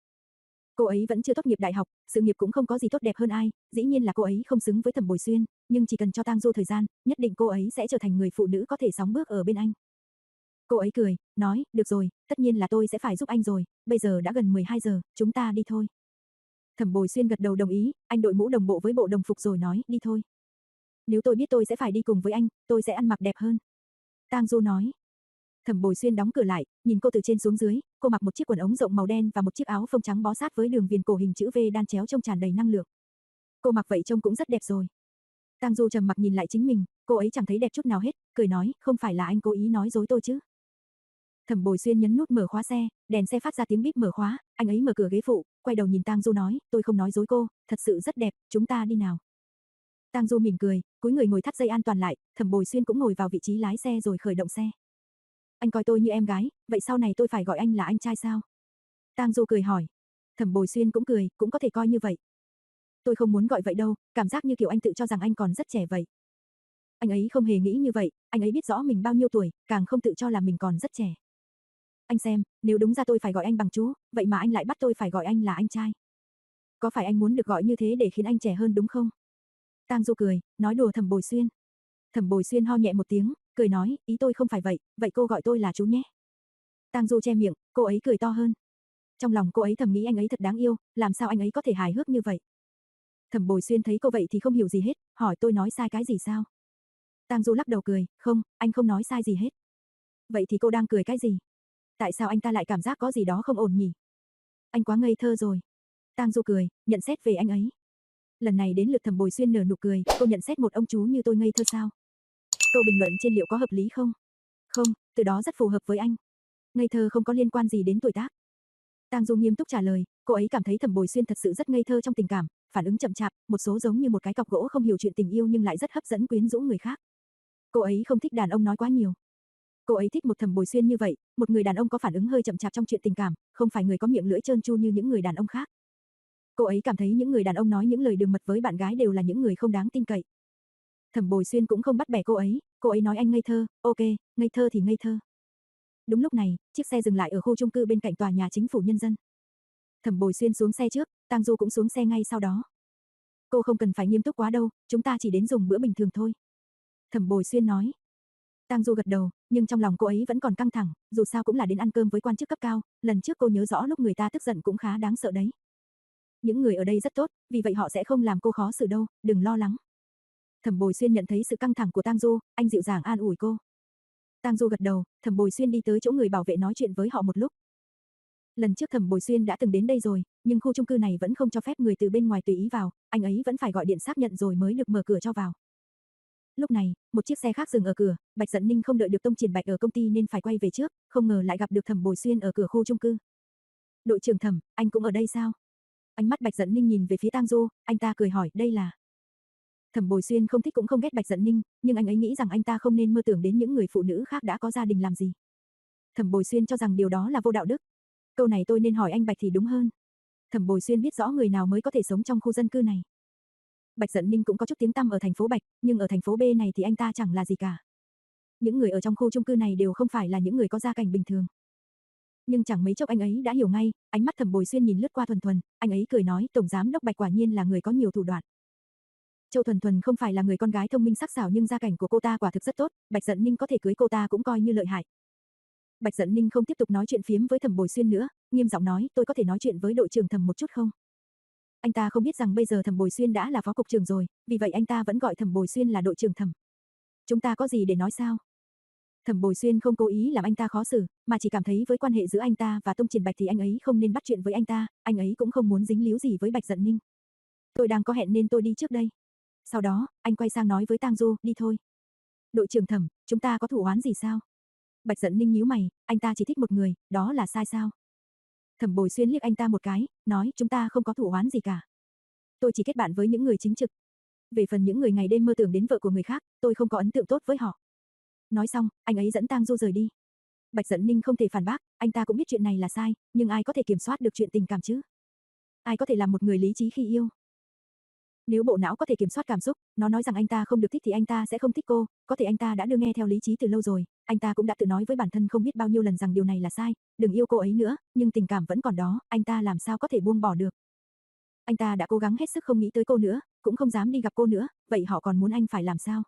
Cô ấy vẫn chưa tốt nghiệp đại học, sự nghiệp cũng không có gì tốt đẹp hơn ai, dĩ nhiên là cô ấy không xứng với Thẩm Bồi Xuyên, nhưng chỉ cần cho Tang Du thời gian, nhất định cô ấy sẽ trở thành người phụ nữ có thể sóng bước ở bên anh. Cô ấy cười, nói, được rồi, tất nhiên là tôi sẽ phải giúp anh rồi, bây giờ đã gần mười hai giờ, chúng ta đi thôi. Thẩm Bồi Xuyên gật đầu đồng ý, anh đội mũ đồng bộ với bộ đồng phục rồi nói, đi thôi. Nếu tôi biết tôi sẽ phải đi cùng với anh, tôi sẽ ăn mặc đẹp hơn. Tang Du nói. Thẩm Bồi Xuyên đóng cửa lại, nhìn cô từ trên xuống dưới, cô mặc một chiếc quần ống rộng màu đen và một chiếc áo phông trắng bó sát với đường viền cổ hình chữ V đan chéo trông tràn đầy năng lượng. Cô mặc vậy trông cũng rất đẹp rồi. Tang Du trầm mặc nhìn lại chính mình, cô ấy chẳng thấy đẹp chút nào hết, cười nói, không phải là anh cố ý nói dối tôi chứ? Thẩm Bồi Xuyên nhấn nút mở khóa xe, đèn xe phát ra tiếng bíp mở khóa, anh ấy mở cửa ghế phụ, quay đầu nhìn Tang Du nói, tôi không nói dối cô, thật sự rất đẹp, chúng ta đi nào. Tang Du mỉm cười, cúi người ngồi thắt dây an toàn lại, Thẩm Bồi Xuyên cũng ngồi vào vị trí lái xe rồi khởi động xe. Anh coi tôi như em gái, vậy sau này tôi phải gọi anh là anh trai sao? Tang Du cười hỏi. Thẩm Bồi Xuyên cũng cười, cũng có thể coi như vậy. Tôi không muốn gọi vậy đâu, cảm giác như kiểu anh tự cho rằng anh còn rất trẻ vậy. Anh ấy không hề nghĩ như vậy, anh ấy biết rõ mình bao nhiêu tuổi, càng không tự cho là mình còn rất trẻ. Anh xem, nếu đúng ra tôi phải gọi anh bằng chú, vậy mà anh lại bắt tôi phải gọi anh là anh trai. Có phải anh muốn được gọi như thế để khiến anh trẻ hơn đúng không? Tang Du cười, nói đùa Thẩm Bồi Xuyên. Thẩm Bồi Xuyên ho nhẹ một tiếng, cười nói, ý tôi không phải vậy, vậy cô gọi tôi là chú nhé. Tang Du che miệng, cô ấy cười to hơn. Trong lòng cô ấy thầm nghĩ anh ấy thật đáng yêu, làm sao anh ấy có thể hài hước như vậy. Thẩm Bồi Xuyên thấy cô vậy thì không hiểu gì hết, hỏi tôi nói sai cái gì sao? Tang Du lắc đầu cười, không, anh không nói sai gì hết. Vậy thì cô đang cười cái gì? Tại sao anh ta lại cảm giác có gì đó không ổn nhỉ? Anh quá ngây thơ rồi. Tang Du cười, nhận xét về anh ấy. Lần này đến lượt Thẩm Bồi Xuyên nở nụ cười, cô nhận xét một ông chú như tôi ngây thơ sao? Câu bình luận trên liệu có hợp lý không? Không, từ đó rất phù hợp với anh. Ngây thơ không có liên quan gì đến tuổi tác. Tang Du nghiêm túc trả lời, cô ấy cảm thấy Thẩm Bồi Xuyên thật sự rất ngây thơ trong tình cảm, phản ứng chậm chạp, một số giống như một cái cọc gỗ không hiểu chuyện tình yêu nhưng lại rất hấp dẫn quyến rũ người khác. Cô ấy không thích đàn ông nói quá nhiều. Cô ấy thích một Thẩm Bồi Xuyên như vậy, một người đàn ông có phản ứng hơi chậm chạp trong chuyện tình cảm, không phải người có miệng lưỡi trơn tru như những người đàn ông khác. Cô ấy cảm thấy những người đàn ông nói những lời đường mật với bạn gái đều là những người không đáng tin cậy. Thẩm Bồi Xuyên cũng không bắt bẻ cô ấy, cô ấy nói anh ngây thơ, ok, ngây thơ thì ngây thơ. Đúng lúc này, chiếc xe dừng lại ở khu chung cư bên cạnh tòa nhà chính phủ nhân dân. Thẩm Bồi Xuyên xuống xe trước, Tang Du cũng xuống xe ngay sau đó. Cô không cần phải nghiêm túc quá đâu, chúng ta chỉ đến dùng bữa bình thường thôi. Thẩm Bồi Xuyên nói. Tang Du gật đầu, nhưng trong lòng cô ấy vẫn còn căng thẳng, dù sao cũng là đến ăn cơm với quan chức cấp cao, lần trước cô nhớ rõ lúc người ta tức giận cũng khá đáng sợ đấy. Những người ở đây rất tốt, vì vậy họ sẽ không làm cô khó xử đâu, đừng lo lắng. Thẩm Bồi Xuyên nhận thấy sự căng thẳng của Tang Du, anh dịu dàng an ủi cô. Tang Du gật đầu, Thẩm Bồi Xuyên đi tới chỗ người bảo vệ nói chuyện với họ một lúc. Lần trước Thẩm Bồi Xuyên đã từng đến đây rồi, nhưng khu chung cư này vẫn không cho phép người từ bên ngoài tùy ý vào, anh ấy vẫn phải gọi điện xác nhận rồi mới được mở cửa cho vào. Lúc này, một chiếc xe khác dừng ở cửa, Bạch Dận Ninh không đợi được Tông Triển Bạch ở công ty nên phải quay về trước, không ngờ lại gặp được Thẩm Bồi Xuyên ở cửa khu chung cư. Đội trưởng Thẩm, anh cũng ở đây sao? Ánh mắt Bạch Dận Ninh nhìn về phía Tang Du, anh ta cười hỏi, đây là... Thẩm Bồi Xuyên không thích cũng không ghét Bạch Dận Ninh, nhưng anh ấy nghĩ rằng anh ta không nên mơ tưởng đến những người phụ nữ khác đã có gia đình làm gì. Thẩm Bồi Xuyên cho rằng điều đó là vô đạo đức. Câu này tôi nên hỏi anh Bạch thì đúng hơn. Thẩm Bồi Xuyên biết rõ người nào mới có thể sống trong khu dân cư này. Bạch Dận Ninh cũng có chút tiếng tăm ở thành phố Bạch, nhưng ở thành phố B này thì anh ta chẳng là gì cả. Những người ở trong khu chung cư này đều không phải là những người có gia cảnh bình thường. Nhưng chẳng mấy chốc anh ấy đã hiểu ngay, ánh mắt Thẩm Bồi Xuyên nhìn lướt qua Thuần Thuần, anh ấy cười nói, tổng giám đốc Bạch quả nhiên là người có nhiều thủ đoạn. Châu Thuần Thuần không phải là người con gái thông minh sắc sảo nhưng gia cảnh của cô ta quả thực rất tốt, Bạch Dận Ninh có thể cưới cô ta cũng coi như lợi hại. Bạch Dận Ninh không tiếp tục nói chuyện phiếm với Thẩm Bồi Xuyên nữa, nghiêm giọng nói, tôi có thể nói chuyện với đội trưởng Thẩm một chút không? Anh ta không biết rằng bây giờ Thẩm Bồi Xuyên đã là phó cục trưởng rồi, vì vậy anh ta vẫn gọi Thẩm Bồi Xuyên là đội trưởng Thẩm. Chúng ta có gì để nói sao? Thẩm Bồi Xuyên không cố ý làm anh ta khó xử, mà chỉ cảm thấy với quan hệ giữa anh ta và Tông Triển Bạch thì anh ấy không nên bắt chuyện với anh ta, anh ấy cũng không muốn dính líu gì với Bạch Dận Ninh. Tôi đang có hẹn nên tôi đi trước đây. Sau đó, anh quay sang nói với Tang Du, đi thôi. Đội trưởng Thẩm, chúng ta có thủ oán gì sao? Bạch Dận Ninh nhíu mày, anh ta chỉ thích một người, đó là sai sao? Thẩm Bồi Xuyên liếc anh ta một cái, nói, chúng ta không có thủ oán gì cả. Tôi chỉ kết bạn với những người chính trực. Về phần những người ngày đêm mơ tưởng đến vợ của người khác, tôi không có ấn tượng tốt với họ. Nói xong, anh ấy dẫn Tang Du rời đi. Bạch Dận Ninh không thể phản bác, anh ta cũng biết chuyện này là sai, nhưng ai có thể kiểm soát được chuyện tình cảm chứ? Ai có thể làm một người lý trí khi yêu? Nếu bộ não có thể kiểm soát cảm xúc, nó nói rằng anh ta không được thích thì anh ta sẽ không thích cô, có thể anh ta đã đưa nghe theo lý trí từ lâu rồi, anh ta cũng đã tự nói với bản thân không biết bao nhiêu lần rằng điều này là sai, đừng yêu cô ấy nữa, nhưng tình cảm vẫn còn đó, anh ta làm sao có thể buông bỏ được. Anh ta đã cố gắng hết sức không nghĩ tới cô nữa, cũng không dám đi gặp cô nữa, vậy họ còn muốn anh phải làm sao?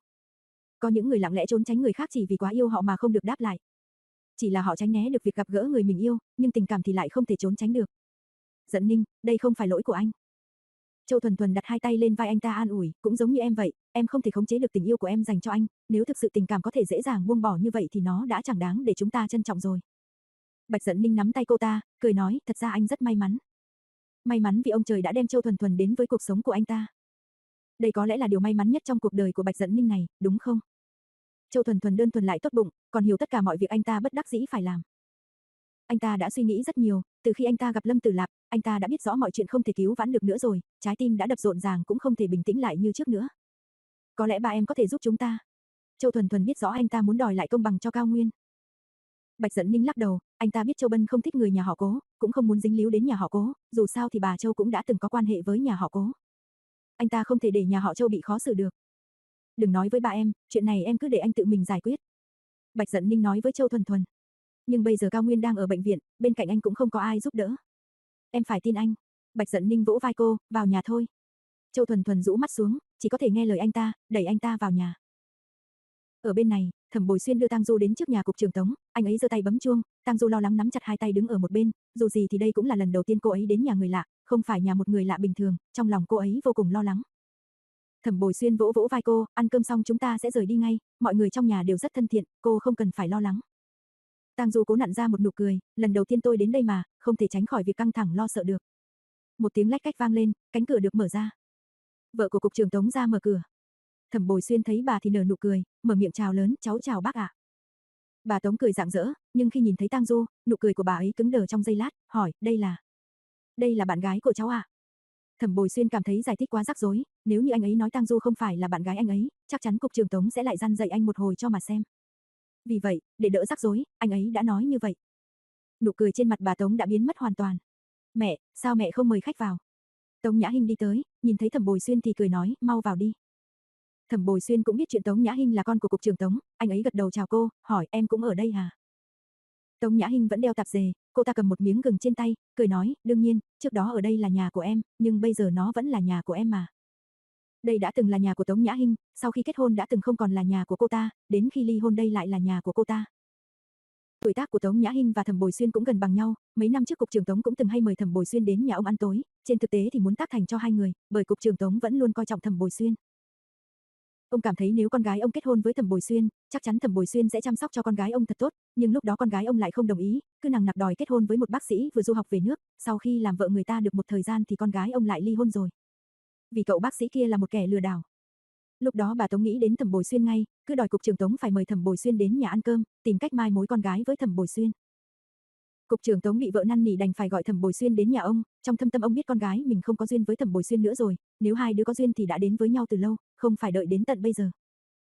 Có những người lặng lẽ trốn tránh người khác chỉ vì quá yêu họ mà không được đáp lại. Chỉ là họ tránh né được việc gặp gỡ người mình yêu, nhưng tình cảm thì lại không thể trốn tránh được. Dận Ninh, đây không phải lỗi của anh. Châu Thuần Thuần đặt hai tay lên vai anh ta an ủi, cũng giống như em vậy, em không thể khống chế được tình yêu của em dành cho anh, nếu thực sự tình cảm có thể dễ dàng buông bỏ như vậy thì nó đã chẳng đáng để chúng ta trân trọng rồi. Bạch Dận Ninh nắm tay cô ta, cười nói, thật ra anh rất may mắn. May mắn vì ông trời đã đem Châu Thuần Thuần đến với cuộc sống của anh ta. Đây có lẽ là điều may mắn nhất trong cuộc đời của Bạch Dận Ninh này, đúng không? Châu Thuần Thuần đơn thuần lại tốt bụng, còn hiểu tất cả mọi việc anh ta bất đắc dĩ phải làm. Anh ta đã suy nghĩ rất nhiều, từ khi anh ta gặp Lâm Tử Lạp, anh ta đã biết rõ mọi chuyện không thể cứu vãn được nữa rồi, trái tim đã đập rộn ràng cũng không thể bình tĩnh lại như trước nữa. Có lẽ ba em có thể giúp chúng ta. Châu Thuần Thuần biết rõ anh ta muốn đòi lại công bằng cho Cao Nguyên. Bạch Dận Ninh lắc đầu, anh ta biết Châu Bân không thích người nhà họ Cố, cũng không muốn dính líu đến nhà họ Cố, dù sao thì bà Châu cũng đã từng có quan hệ với nhà họ Cố. Anh ta không thể để nhà họ Châu bị khó xử được. Đừng nói với ba em, chuyện này em cứ để anh tự mình giải quyết. Bạch Dận Ninh nói với Châu Thuần Thuần. Nhưng bây giờ Cao Nguyên đang ở bệnh viện, bên cạnh anh cũng không có ai giúp đỡ. Em phải tin anh. Bạch Dận Ninh vỗ vai cô, vào nhà thôi. Châu Thuần Thuần rũ mắt xuống, chỉ có thể nghe lời anh ta, đẩy anh ta vào nhà. Ở bên này, Thẩm Bồi Xuyên đưa Tang Du đến trước nhà cục trưởng Tống, anh ấy giơ tay bấm chuông, Tang Du lo lắng nắm chặt hai tay đứng ở một bên, dù gì thì đây cũng là lần đầu tiên cô ấy đến nhà người lạ, không phải nhà một người lạ bình thường, trong lòng cô ấy vô cùng lo lắng. Thẩm Bồi Xuyên vỗ vỗ vai cô, ăn cơm xong chúng ta sẽ rời đi ngay, mọi người trong nhà đều rất thân thiện, cô không cần phải lo lắng. Tang Du cố nặn ra một nụ cười, lần đầu tiên tôi đến đây mà, không thể tránh khỏi việc căng thẳng lo sợ được. Một tiếng lách cách vang lên, cánh cửa được mở ra. Vợ của cục trưởng Tống ra mở cửa. Thẩm Bồi Xuyên thấy bà thì nở nụ cười, mở miệng chào lớn, cháu chào bác ạ. Bà Tống cười rạng rỡ, nhưng khi nhìn thấy Tang Du, nụ cười của bà ấy cứng đờ trong giây lát, hỏi, đây là... Đây là bạn gái của cháu à? Thẩm Bồi Xuyên cảm thấy giải thích quá rắc rối, nếu như anh ấy nói Tang Du không phải là bạn gái anh ấy, chắc chắn cục trưởng Tống sẽ lại răn dạy anh một hồi cho mà xem. Vì vậy, để đỡ rắc rối, anh ấy đã nói như vậy. Nụ cười trên mặt bà Tống đã biến mất hoàn toàn. Mẹ, sao mẹ không mời khách vào? Tống Nhã Hinh đi tới, nhìn thấy Thẩm Bồi Xuyên thì cười nói, mau vào đi. Thẩm Bồi Xuyên cũng biết chuyện Tống Nhã Hinh là con của cục trưởng Tống, anh ấy gật đầu chào cô, hỏi em cũng ở đây hả? Tống Nhã Hinh vẫn đeo tạp dề, cô ta cầm một miếng gừng trên tay, cười nói, đương nhiên, trước đó ở đây là nhà của em, nhưng bây giờ nó vẫn là nhà của em mà. Đây đã từng là nhà của Tống Nhã Hinh, sau khi kết hôn đã từng không còn là nhà của cô ta, đến khi ly hôn đây lại là nhà của cô ta. Tuổi tác của Tống Nhã Hinh và Thẩm Bồi Xuyên cũng gần bằng nhau, mấy năm trước cục trưởng Tống cũng từng hay mời Thẩm Bồi Xuyên đến nhà ông ăn tối, trên thực tế thì muốn tác thành cho hai người, bởi cục trưởng Tống vẫn luôn coi trọng Thẩm Bồi Xuyên. Ông cảm thấy nếu con gái ông kết hôn với Thẩm Bồi Xuyên, chắc chắn Thẩm Bồi Xuyên sẽ chăm sóc cho con gái ông thật tốt, nhưng lúc đó con gái ông lại không đồng ý, cứ nằng nặc đòi kết hôn với một bác sĩ vừa du học về nước, sau khi làm vợ người ta được một thời gian thì con gái ông lại ly hôn rồi. Vì cậu bác sĩ kia là một kẻ lừa đảo. Lúc đó bà Tống nghĩ đến Thẩm Bồi Xuyên ngay, cứ đòi cục trưởng Tống phải mời Thẩm Bồi Xuyên đến nhà ăn cơm, tìm cách mai mối con gái với Thẩm Bồi Xuyên. Cục trưởng Tống bị vợ năn nỉ đành phải gọi Thẩm Bồi Xuyên đến nhà ông, trong thâm tâm ông biết con gái mình không có duyên với Thẩm Bồi Xuyên nữa rồi, nếu hai đứa có duyên thì đã đến với nhau từ lâu, không phải đợi đến tận bây giờ.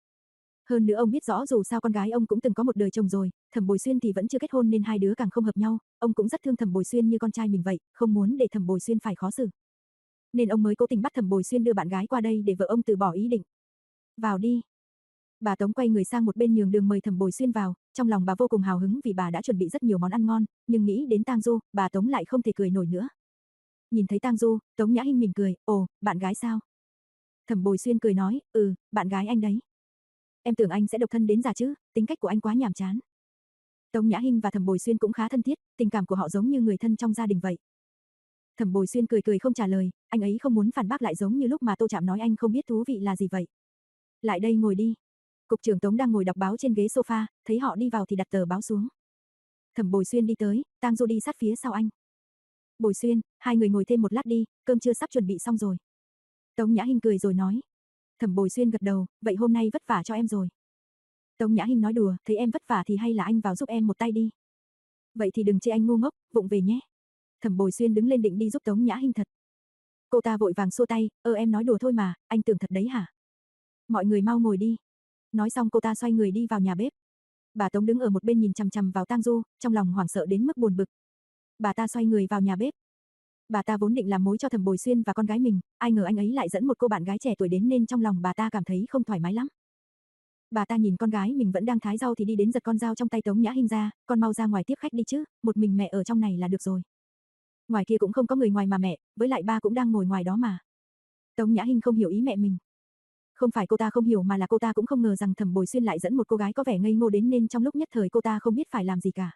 Hơn nữa ông biết rõ dù sao con gái ông cũng từng có một đời chồng rồi, Thẩm Bồi Xuyên thì vẫn chưa kết hôn nên hai đứa càng không hợp nhau, ông cũng rất thương Thẩm Bồi Xuyên như con trai mình vậy, không muốn để Thẩm Bồi Xuyên phải khó xử. Nên ông mới cố tình bắt Thẩm Bồi Xuyên đưa bạn gái qua đây để vợ ông từ bỏ ý định. Vào đi. Bà Tống quay người sang một bên nhường đường mời Thẩm Bồi Xuyên vào, trong lòng bà vô cùng hào hứng vì bà đã chuẩn bị rất nhiều món ăn ngon, nhưng nghĩ đến Tang Du, bà Tống lại không thể cười nổi nữa. Nhìn thấy Tang Du, Tống Nhã Hinh mỉm cười, ồ, bạn gái sao? Thẩm Bồi Xuyên cười nói, ừ, bạn gái anh đấy. Em tưởng anh sẽ độc thân đến già chứ, tính cách của anh quá nhàm chán. Tống Nhã Hinh và Thẩm Bồi Xuyên cũng khá thân thiết, tình cảm của họ giống như người thân trong gia đình vậy. Thẩm Bồi Xuyên cười cười không trả lời, anh ấy không muốn phản bác lại giống như lúc mà Tô Trạm nói anh không biết thú vị là gì vậy. Lại đây ngồi đi. Cục trưởng Tống đang ngồi đọc báo trên ghế sofa, thấy họ đi vào thì đặt tờ báo xuống. Thẩm Bồi Xuyên đi tới, Tang Du đi sát phía sau anh. Bồi Xuyên, hai người ngồi thêm một lát đi, cơm trưa sắp chuẩn bị xong rồi. Tống Nhã Hinh cười rồi nói. Thẩm Bồi Xuyên gật đầu, vậy hôm nay vất vả cho em rồi. Tống Nhã Hinh nói đùa, thấy em vất vả thì hay là anh vào giúp em một tay đi. Vậy thì đừng chê anh ngu ngốc, vụng về nhé. Thẩm Bồi Xuyên đứng lên định đi giúp Tống Nhã Hinh thật. Cô ta vội vàng xua tay, ơ em nói đùa thôi mà, anh tưởng thật đấy hả? Mọi người mau ngồi đi. Nói xong cô ta xoay người đi vào nhà bếp. Bà Tống đứng ở một bên nhìn chằm chằm vào Tang Du, trong lòng hoảng sợ đến mức buồn bực. Bà ta xoay người vào nhà bếp. Bà ta vốn định làm mối cho Thẩm Bồi Xuyên và con gái mình, ai ngờ anh ấy lại dẫn một cô bạn gái trẻ tuổi đến nên trong lòng bà ta cảm thấy không thoải mái lắm. Bà ta nhìn con gái mình vẫn đang thái rau thì đi đến giật con dao trong tay Tống Nhã Hinh ra, con mau ra ngoài tiếp khách đi chứ, một mình mẹ ở trong này là được rồi. Ngoài kia cũng không có người ngoài mà mẹ, với lại ba cũng đang ngồi ngoài đó mà. Tống Nhã Hinh không hiểu ý mẹ mình. Không phải cô ta không hiểu mà là cô ta cũng không ngờ rằng Thẩm Bồi Xuyên lại dẫn một cô gái có vẻ ngây ngô đến nên trong lúc nhất thời cô ta không biết phải làm gì cả.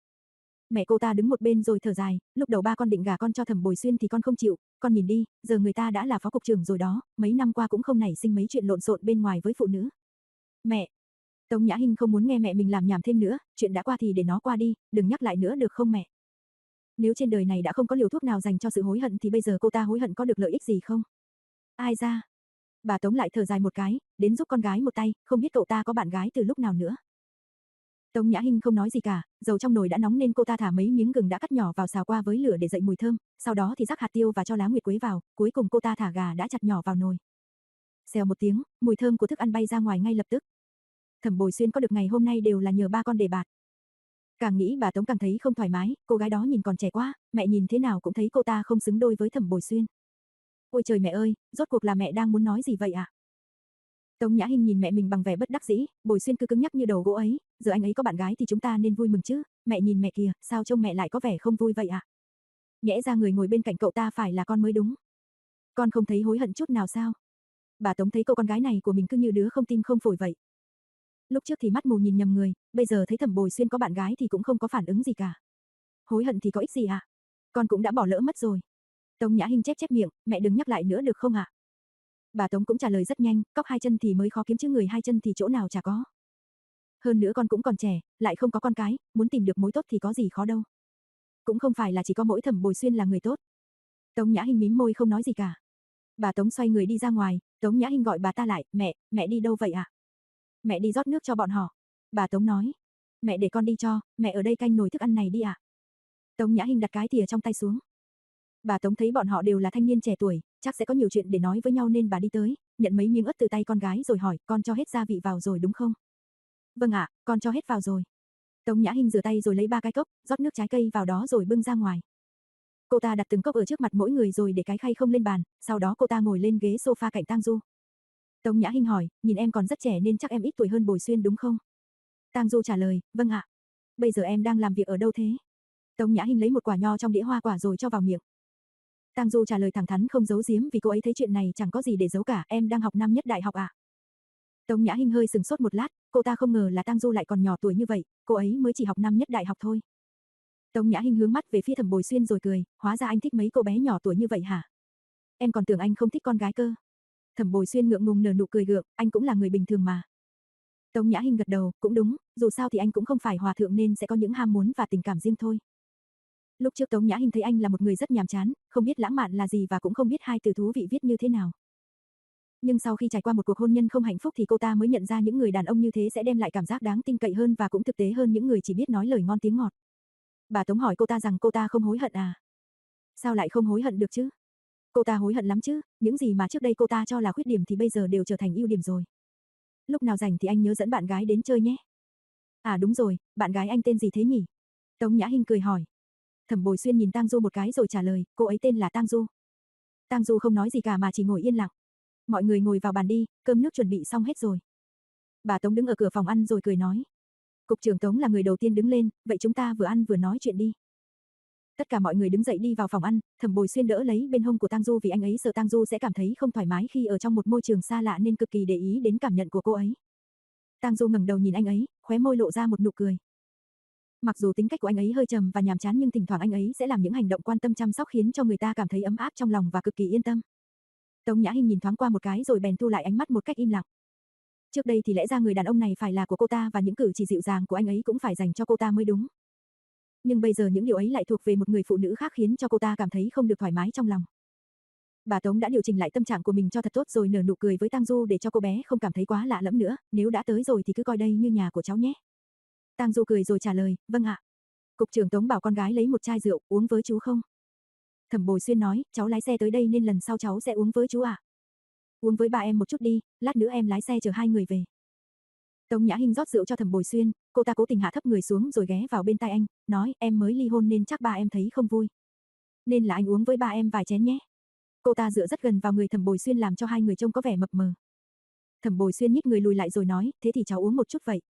Mẹ cô ta đứng một bên rồi thở dài, lúc đầu ba con định gả con cho Thẩm Bồi Xuyên thì con không chịu, con nhìn đi, giờ người ta đã là phó cục trưởng rồi đó, mấy năm qua cũng không nảy sinh mấy chuyện lộn xộn bên ngoài với phụ nữ. Mẹ! Tống Nhã Hinh không muốn nghe mẹ mình làm nhảm thêm nữa, chuyện đã qua thì để nó qua đi, đừng nhắc lại nữa được không mẹ? Nếu trên đời này đã không có liều thuốc nào dành cho sự hối hận thì bây giờ cô ta hối hận có được lợi ích gì không? Ai ra? Bà Tống lại thở dài một cái, đến giúp con gái một tay, không biết cậu ta có bạn gái từ lúc nào nữa. Tống Nhã Hinh không nói gì cả, dầu trong nồi đã nóng nên cô ta thả mấy miếng gừng đã cắt nhỏ vào xào qua với lửa để dậy mùi thơm, sau đó thì rắc hạt tiêu và cho lá nguyệt quế vào, cuối cùng cô ta thả gà đã chặt nhỏ vào nồi. Xèo một tiếng, mùi thơm của thức ăn bay ra ngoài ngay lập tức. Thẩm Bồi Xuyên có được ngày hôm nay đều là nhờ ba con đề bạt. Càng nghĩ bà Tống càng thấy không thoải mái, cô gái đó nhìn còn trẻ quá, mẹ nhìn thế nào cũng thấy cô ta không xứng đôi với Thẩm Bồi Xuyên. Ôi trời mẹ ơi, rốt cuộc là mẹ đang muốn nói gì vậy ạ? À? Tống Nhã Hinh nhìn mẹ mình bằng vẻ bất đắc dĩ, Bồi Xuyên cứ cứng nhắc như đầu gỗ ấy, giờ anh ấy có bạn gái thì chúng ta nên vui mừng chứ, mẹ nhìn mẹ kìa, sao trông mẹ lại có vẻ không vui vậy ạ? À? Nhẽ ra người ngồi bên cạnh cậu ta phải là con mới đúng. Con không thấy hối hận chút nào sao? Bà Tống thấy cô con gái này của mình cứ như đứa không tim không phổi vậy. Lúc trước thì mắt mù nhìn nhầm người, bây giờ thấy Thẩm Bồi Xuyên có bạn gái thì cũng không có phản ứng gì cả. Hối hận thì có ích gì ạ? À? Con cũng đã bỏ lỡ mất rồi. Tống Nhã Hinh chép chép miệng, mẹ đừng nhắc lại nữa được không ạ? À? Bà Tống cũng trả lời rất nhanh, cóc hai chân thì mới khó kiếm chứ người hai chân thì chỗ nào chả có. Hơn nữa con cũng còn trẻ, lại không có con cái, muốn tìm được mối tốt thì có gì khó đâu. Cũng không phải là chỉ có mỗi Thẩm Bồi Xuyên là người tốt. Tống Nhã Hinh mím môi không nói gì cả. Bà Tống xoay người đi ra ngoài, Tống Nhã Hinh gọi bà ta lại, mẹ, mẹ đi đâu vậy ạ? À? Mẹ đi rót nước cho bọn họ. Bà Tống nói, mẹ để con đi cho, mẹ ở đây canh nồi thức ăn này đi ạ. À? Tống Nhã Hinh đặt cái thìa trong tay xuống. Bà Tống thấy bọn họ đều là thanh niên trẻ tuổi, chắc sẽ có nhiều chuyện để nói với nhau nên bà đi tới, nhận mấy miếng ớt từ tay con gái rồi hỏi, con cho hết gia vị vào rồi đúng không? Vâng ạ, con cho hết vào rồi. Tống Nhã Hinh rửa tay rồi lấy ba cái cốc, rót nước trái cây vào đó rồi bưng ra ngoài. Cô ta đặt từng cốc ở trước mặt mỗi người rồi để cái khay không lên bàn, sau đó cô ta ngồi lên ghế sofa cạnh Tang Du. Tống Nhã Hinh hỏi, nhìn em còn rất trẻ nên chắc em ít tuổi hơn Bồi Xuyên đúng không? Tang Du trả lời, vâng ạ. Bây giờ em đang làm việc ở đâu thế? Tống Nhã Hinh lấy một quả nho trong đĩa hoa quả rồi cho vào miệng. Tang Du trả lời thẳng thắn không giấu giếm vì cô ấy thấy chuyện này chẳng có gì để giấu cả, em đang học năm nhất đại học ạ. À? Tống Nhã Hinh hơi sừng sốt một lát, cô ta không ngờ là Tang Du lại còn nhỏ tuổi như vậy, cô ấy mới chỉ học năm nhất đại học thôi. Tống Nhã Hinh hướng mắt về phía Thẩm Bồi Xuyên rồi cười, hóa ra anh thích mấy cô bé nhỏ tuổi như vậy hả? Em còn tưởng anh không thích con gái cơ. Thẩm Bồi Xuyên ngượng ngùng nở nụ cười gượng, anh cũng là người bình thường mà. Tống Nhã Hinh gật đầu, cũng đúng, dù sao thì anh cũng không phải hòa thượng nên sẽ có những ham muốn và tình cảm riêng thôi. Lúc trước Tống Nhã Hinh thấy anh là một người rất nhàm chán, không biết lãng mạn là gì và cũng không biết hai từ thú vị viết như thế nào. Nhưng sau khi trải qua một cuộc hôn nhân không hạnh phúc thì cô ta mới nhận ra những người đàn ông như thế sẽ đem lại cảm giác đáng tin cậy hơn và cũng thực tế hơn những người chỉ biết nói lời ngon tiếng ngọt. Bà Tống hỏi cô ta rằng cô ta không hối hận à? Sao lại không hối hận được chứ? Cô ta hối hận lắm chứ, những gì mà trước đây cô ta cho là khuyết điểm thì bây giờ đều trở thành ưu điểm rồi. Lúc nào rảnh thì anh nhớ dẫn bạn gái đến chơi nhé. À đúng rồi, bạn gái anh tên gì thế nhỉ? Tống Nhã Hinh cười hỏi. Thẩm Bồi Xuyên nhìn Tang Du một cái rồi trả lời, cô ấy tên là Tang Du. Tang Du không nói gì cả mà chỉ ngồi yên lặng. Mọi người ngồi vào bàn đi, cơm nước chuẩn bị xong hết rồi. Bà Tống đứng ở cửa phòng ăn rồi cười nói. Cục trưởng Tống là người đầu tiên đứng lên, vậy chúng ta vừa ăn vừa nói chuyện đi. Tất cả mọi người đứng dậy đi vào phòng ăn, Thẩm Bồi Xuyên đỡ lấy bên hông của Tang Du vì anh ấy sợ Tang Du sẽ cảm thấy không thoải mái khi ở trong một môi trường xa lạ nên cực kỳ để ý đến cảm nhận của cô ấy. Tang Du ngẩng đầu nhìn anh ấy, khóe môi lộ ra một nụ cười. Mặc dù tính cách của anh ấy hơi trầm và nhàm chán nhưng thỉnh thoảng anh ấy sẽ làm những hành động quan tâm chăm sóc khiến cho người ta cảm thấy ấm áp trong lòng và cực kỳ yên tâm. Tống Nhã Hinh nhìn thoáng qua một cái rồi bèn thu lại ánh mắt một cách im lặng. Trước đây thì lẽ ra người đàn ông này phải là của cô ta và những cử chỉ dịu dàng của anh ấy cũng phải dành cho cô ta mới đúng. Nhưng bây giờ những điều ấy lại thuộc về một người phụ nữ khác khiến cho cô ta cảm thấy không được thoải mái trong lòng. Bà Tống đã điều chỉnh lại tâm trạng của mình cho thật tốt rồi nở nụ cười với Tang Du để cho cô bé không cảm thấy quá lạ lẫm nữa, nếu đã tới rồi thì cứ coi đây như nhà của cháu nhé. Tang Du cười rồi trả lời, vâng ạ. Cục trưởng Tống bảo con gái lấy một chai rượu, uống với chú không? Thẩm Bồi Xuyên nói, cháu lái xe tới đây nên lần sau cháu sẽ uống với chú ạ. À? Uống với bà em một chút đi, lát nữa em lái xe chở hai người về. Tống Nhã Hinh rót rượu cho Thẩm Bồi Xuyên, cô ta cố tình hạ thấp người xuống rồi ghé vào bên tai anh, nói em mới ly hôn nên chắc ba em thấy không vui. Nên là anh uống với ba em vài chén nhé. Cô ta dựa rất gần vào người Thẩm Bồi Xuyên làm cho hai người trông có vẻ mập mờ. Thẩm Bồi Xuyên nhích người lùi lại rồi nói, thế thì cháu uống một chút vậy.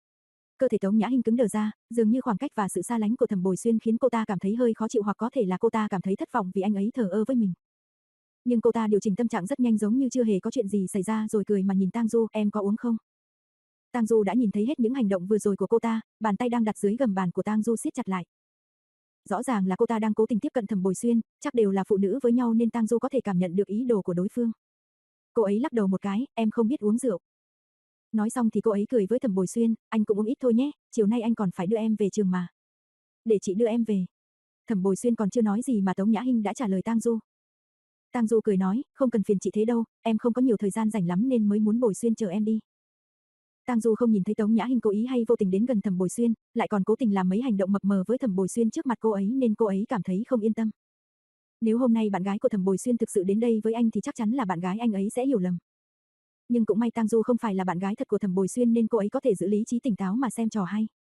Cơ thể Tống Nhã Hinh cứng đờ ra, dường như khoảng cách và sự xa lánh của Thẩm Bồi Xuyên khiến cô ta cảm thấy hơi khó chịu hoặc có thể là cô ta cảm thấy thất vọng vì anh ấy thờ ơ với mình. Nhưng cô ta điều chỉnh tâm trạng rất nhanh giống như chưa hề có chuyện gì xảy ra rồi cười mà nhìn Tang Du, em có uống không? Tang Du đã nhìn thấy hết những hành động vừa rồi của cô ta, bàn tay đang đặt dưới gầm bàn của Tang Du siết chặt lại. Rõ ràng là cô ta đang cố tình tiếp cận Thẩm Bồi Xuyên, chắc đều là phụ nữ với nhau nên Tang Du có thể cảm nhận được ý đồ của đối phương. Cô ấy lắc đầu một cái, em không biết uống rượu. Nói xong thì cô ấy cười với Thẩm Bồi Xuyên, anh cũng uống ít thôi nhé, chiều nay anh còn phải đưa em về trường mà. Để chị đưa em về. Thẩm Bồi Xuyên còn chưa nói gì mà Tống Nhã Hinh đã trả lời Tang Du. Tang Du cười nói, không cần phiền chị thế đâu, em không có nhiều thời gian rảnh lắm nên mới muốn Bồi Xuyên chờ em đi. Tang Du không nhìn thấy Tống Nhã Hinh cố ý hay vô tình đến gần Thẩm Bồi Xuyên, lại còn cố tình làm mấy hành động mập mờ với Thẩm Bồi Xuyên trước mặt cô ấy nên cô ấy cảm thấy không yên tâm. Nếu hôm nay bạn gái của Thẩm Bồi Xuyên thực sự đến đây với anh thì chắc chắn là bạn gái anh ấy sẽ hiểu lầm. Nhưng cũng may Tang Du không phải là bạn gái thật của Thẩm Bồi Xuyên nên cô ấy có thể giữ lý trí tỉnh táo mà xem trò hay.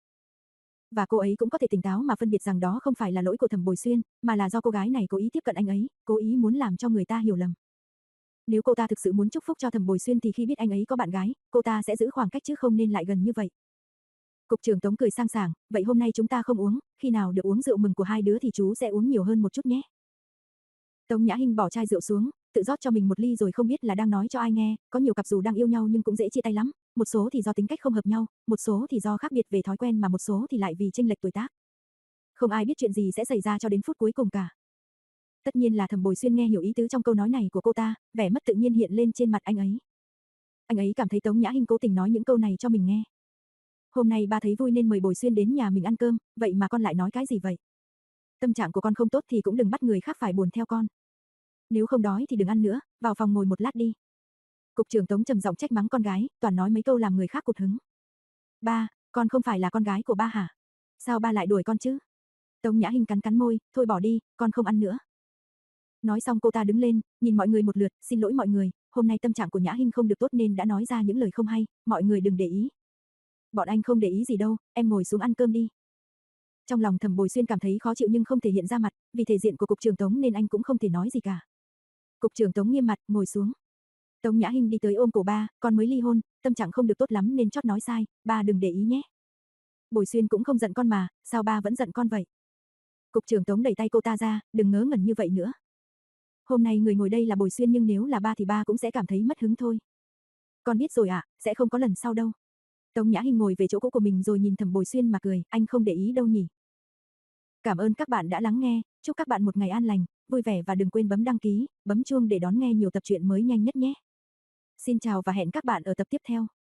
Và cô ấy cũng có thể tỉnh táo mà phân biệt rằng đó không phải là lỗi của Thẩm Bồi Xuyên, mà là do cô gái này cố ý tiếp cận anh ấy, cố ý muốn làm cho người ta hiểu lầm. Nếu cô ta thực sự muốn chúc phúc cho Thẩm Bồi Xuyên thì khi biết anh ấy có bạn gái, cô ta sẽ giữ khoảng cách chứ không nên lại gần như vậy. Cục trưởng Tống cười sang sảng, vậy hôm nay chúng ta không uống, khi nào được uống rượu mừng của hai đứa thì chú sẽ uống nhiều hơn một chút nhé. Tống Nhã Hinh bỏ chai rượu xuống, tự rót cho mình một ly rồi không biết là đang nói cho ai nghe, có nhiều cặp dù đang yêu nhau nhưng cũng dễ chia tay lắm, một số thì do tính cách không hợp nhau, một số thì do khác biệt về thói quen mà một số thì lại vì chênh lệch tuổi tác. Không ai biết chuyện gì sẽ xảy ra cho đến phút cuối cùng cả. Tất nhiên là Thẩm Bồi Xuyên nghe hiểu ý tứ trong câu nói này của cô ta, vẻ mất tự nhiên hiện lên trên mặt anh ấy. Anh ấy cảm thấy Tống Nhã Hinh cố tình nói những câu này cho mình nghe. Hôm nay ba thấy vui nên mời Bồi Xuyên đến nhà mình ăn cơm, vậy mà con lại nói cái gì vậy? Tâm trạng của con không tốt thì cũng đừng bắt người khác phải buồn theo con. Nếu không đói thì đừng ăn nữa, vào phòng ngồi một lát đi. Cục trưởng Tống trầm giọng trách mắng con gái, toàn nói mấy câu làm người khác cụt hứng. Ba, con không phải là con gái của ba hả? Sao ba lại đuổi con chứ? Tống Nhã Hinh cắn cắn môi, thôi bỏ đi, con không ăn nữa. Nói xong cô ta đứng lên, nhìn mọi người một lượt, xin lỗi mọi người, hôm nay tâm trạng của Nhã Hinh không được tốt nên đã nói ra những lời không hay, mọi người đừng để ý. Bọn anh không để ý gì đâu, em ngồi xuống ăn cơm đi. Trong lòng Thẩm Bồi Xuyên cảm thấy khó chịu nhưng không thể hiện ra mặt, vì thể diện của cục trưởng Tống nên anh cũng không thể nói gì cả. Cục trưởng Tống nghiêm mặt, ngồi xuống. Tống Nhã Hinh đi tới ôm cổ ba, con mới ly hôn, tâm trạng không được tốt lắm nên chót nói sai, ba đừng để ý nhé. Bồi Xuyên cũng không giận con mà, sao ba vẫn giận con vậy? Cục trưởng Tống đẩy tay cô ta ra, đừng ngớ ngẩn như vậy nữa. Hôm nay người ngồi đây là Bồi Xuyên nhưng nếu là ba thì ba cũng sẽ cảm thấy mất hứng thôi. Con biết rồi ạ, à, sẽ không có lần sau đâu. Tống Nhã Hinh ngồi về chỗ cũ của mình rồi nhìn Thẩm Bồi Xuyên mà cười, anh không để ý đâu nhỉ. Cảm ơn các bạn đã lắng nghe, chúc các bạn một ngày an lành, vui vẻ và đừng quên bấm đăng ký, bấm chuông để đón nghe nhiều tập truyện mới nhanh nhất nhé. Xin chào và hẹn các bạn ở tập tiếp theo.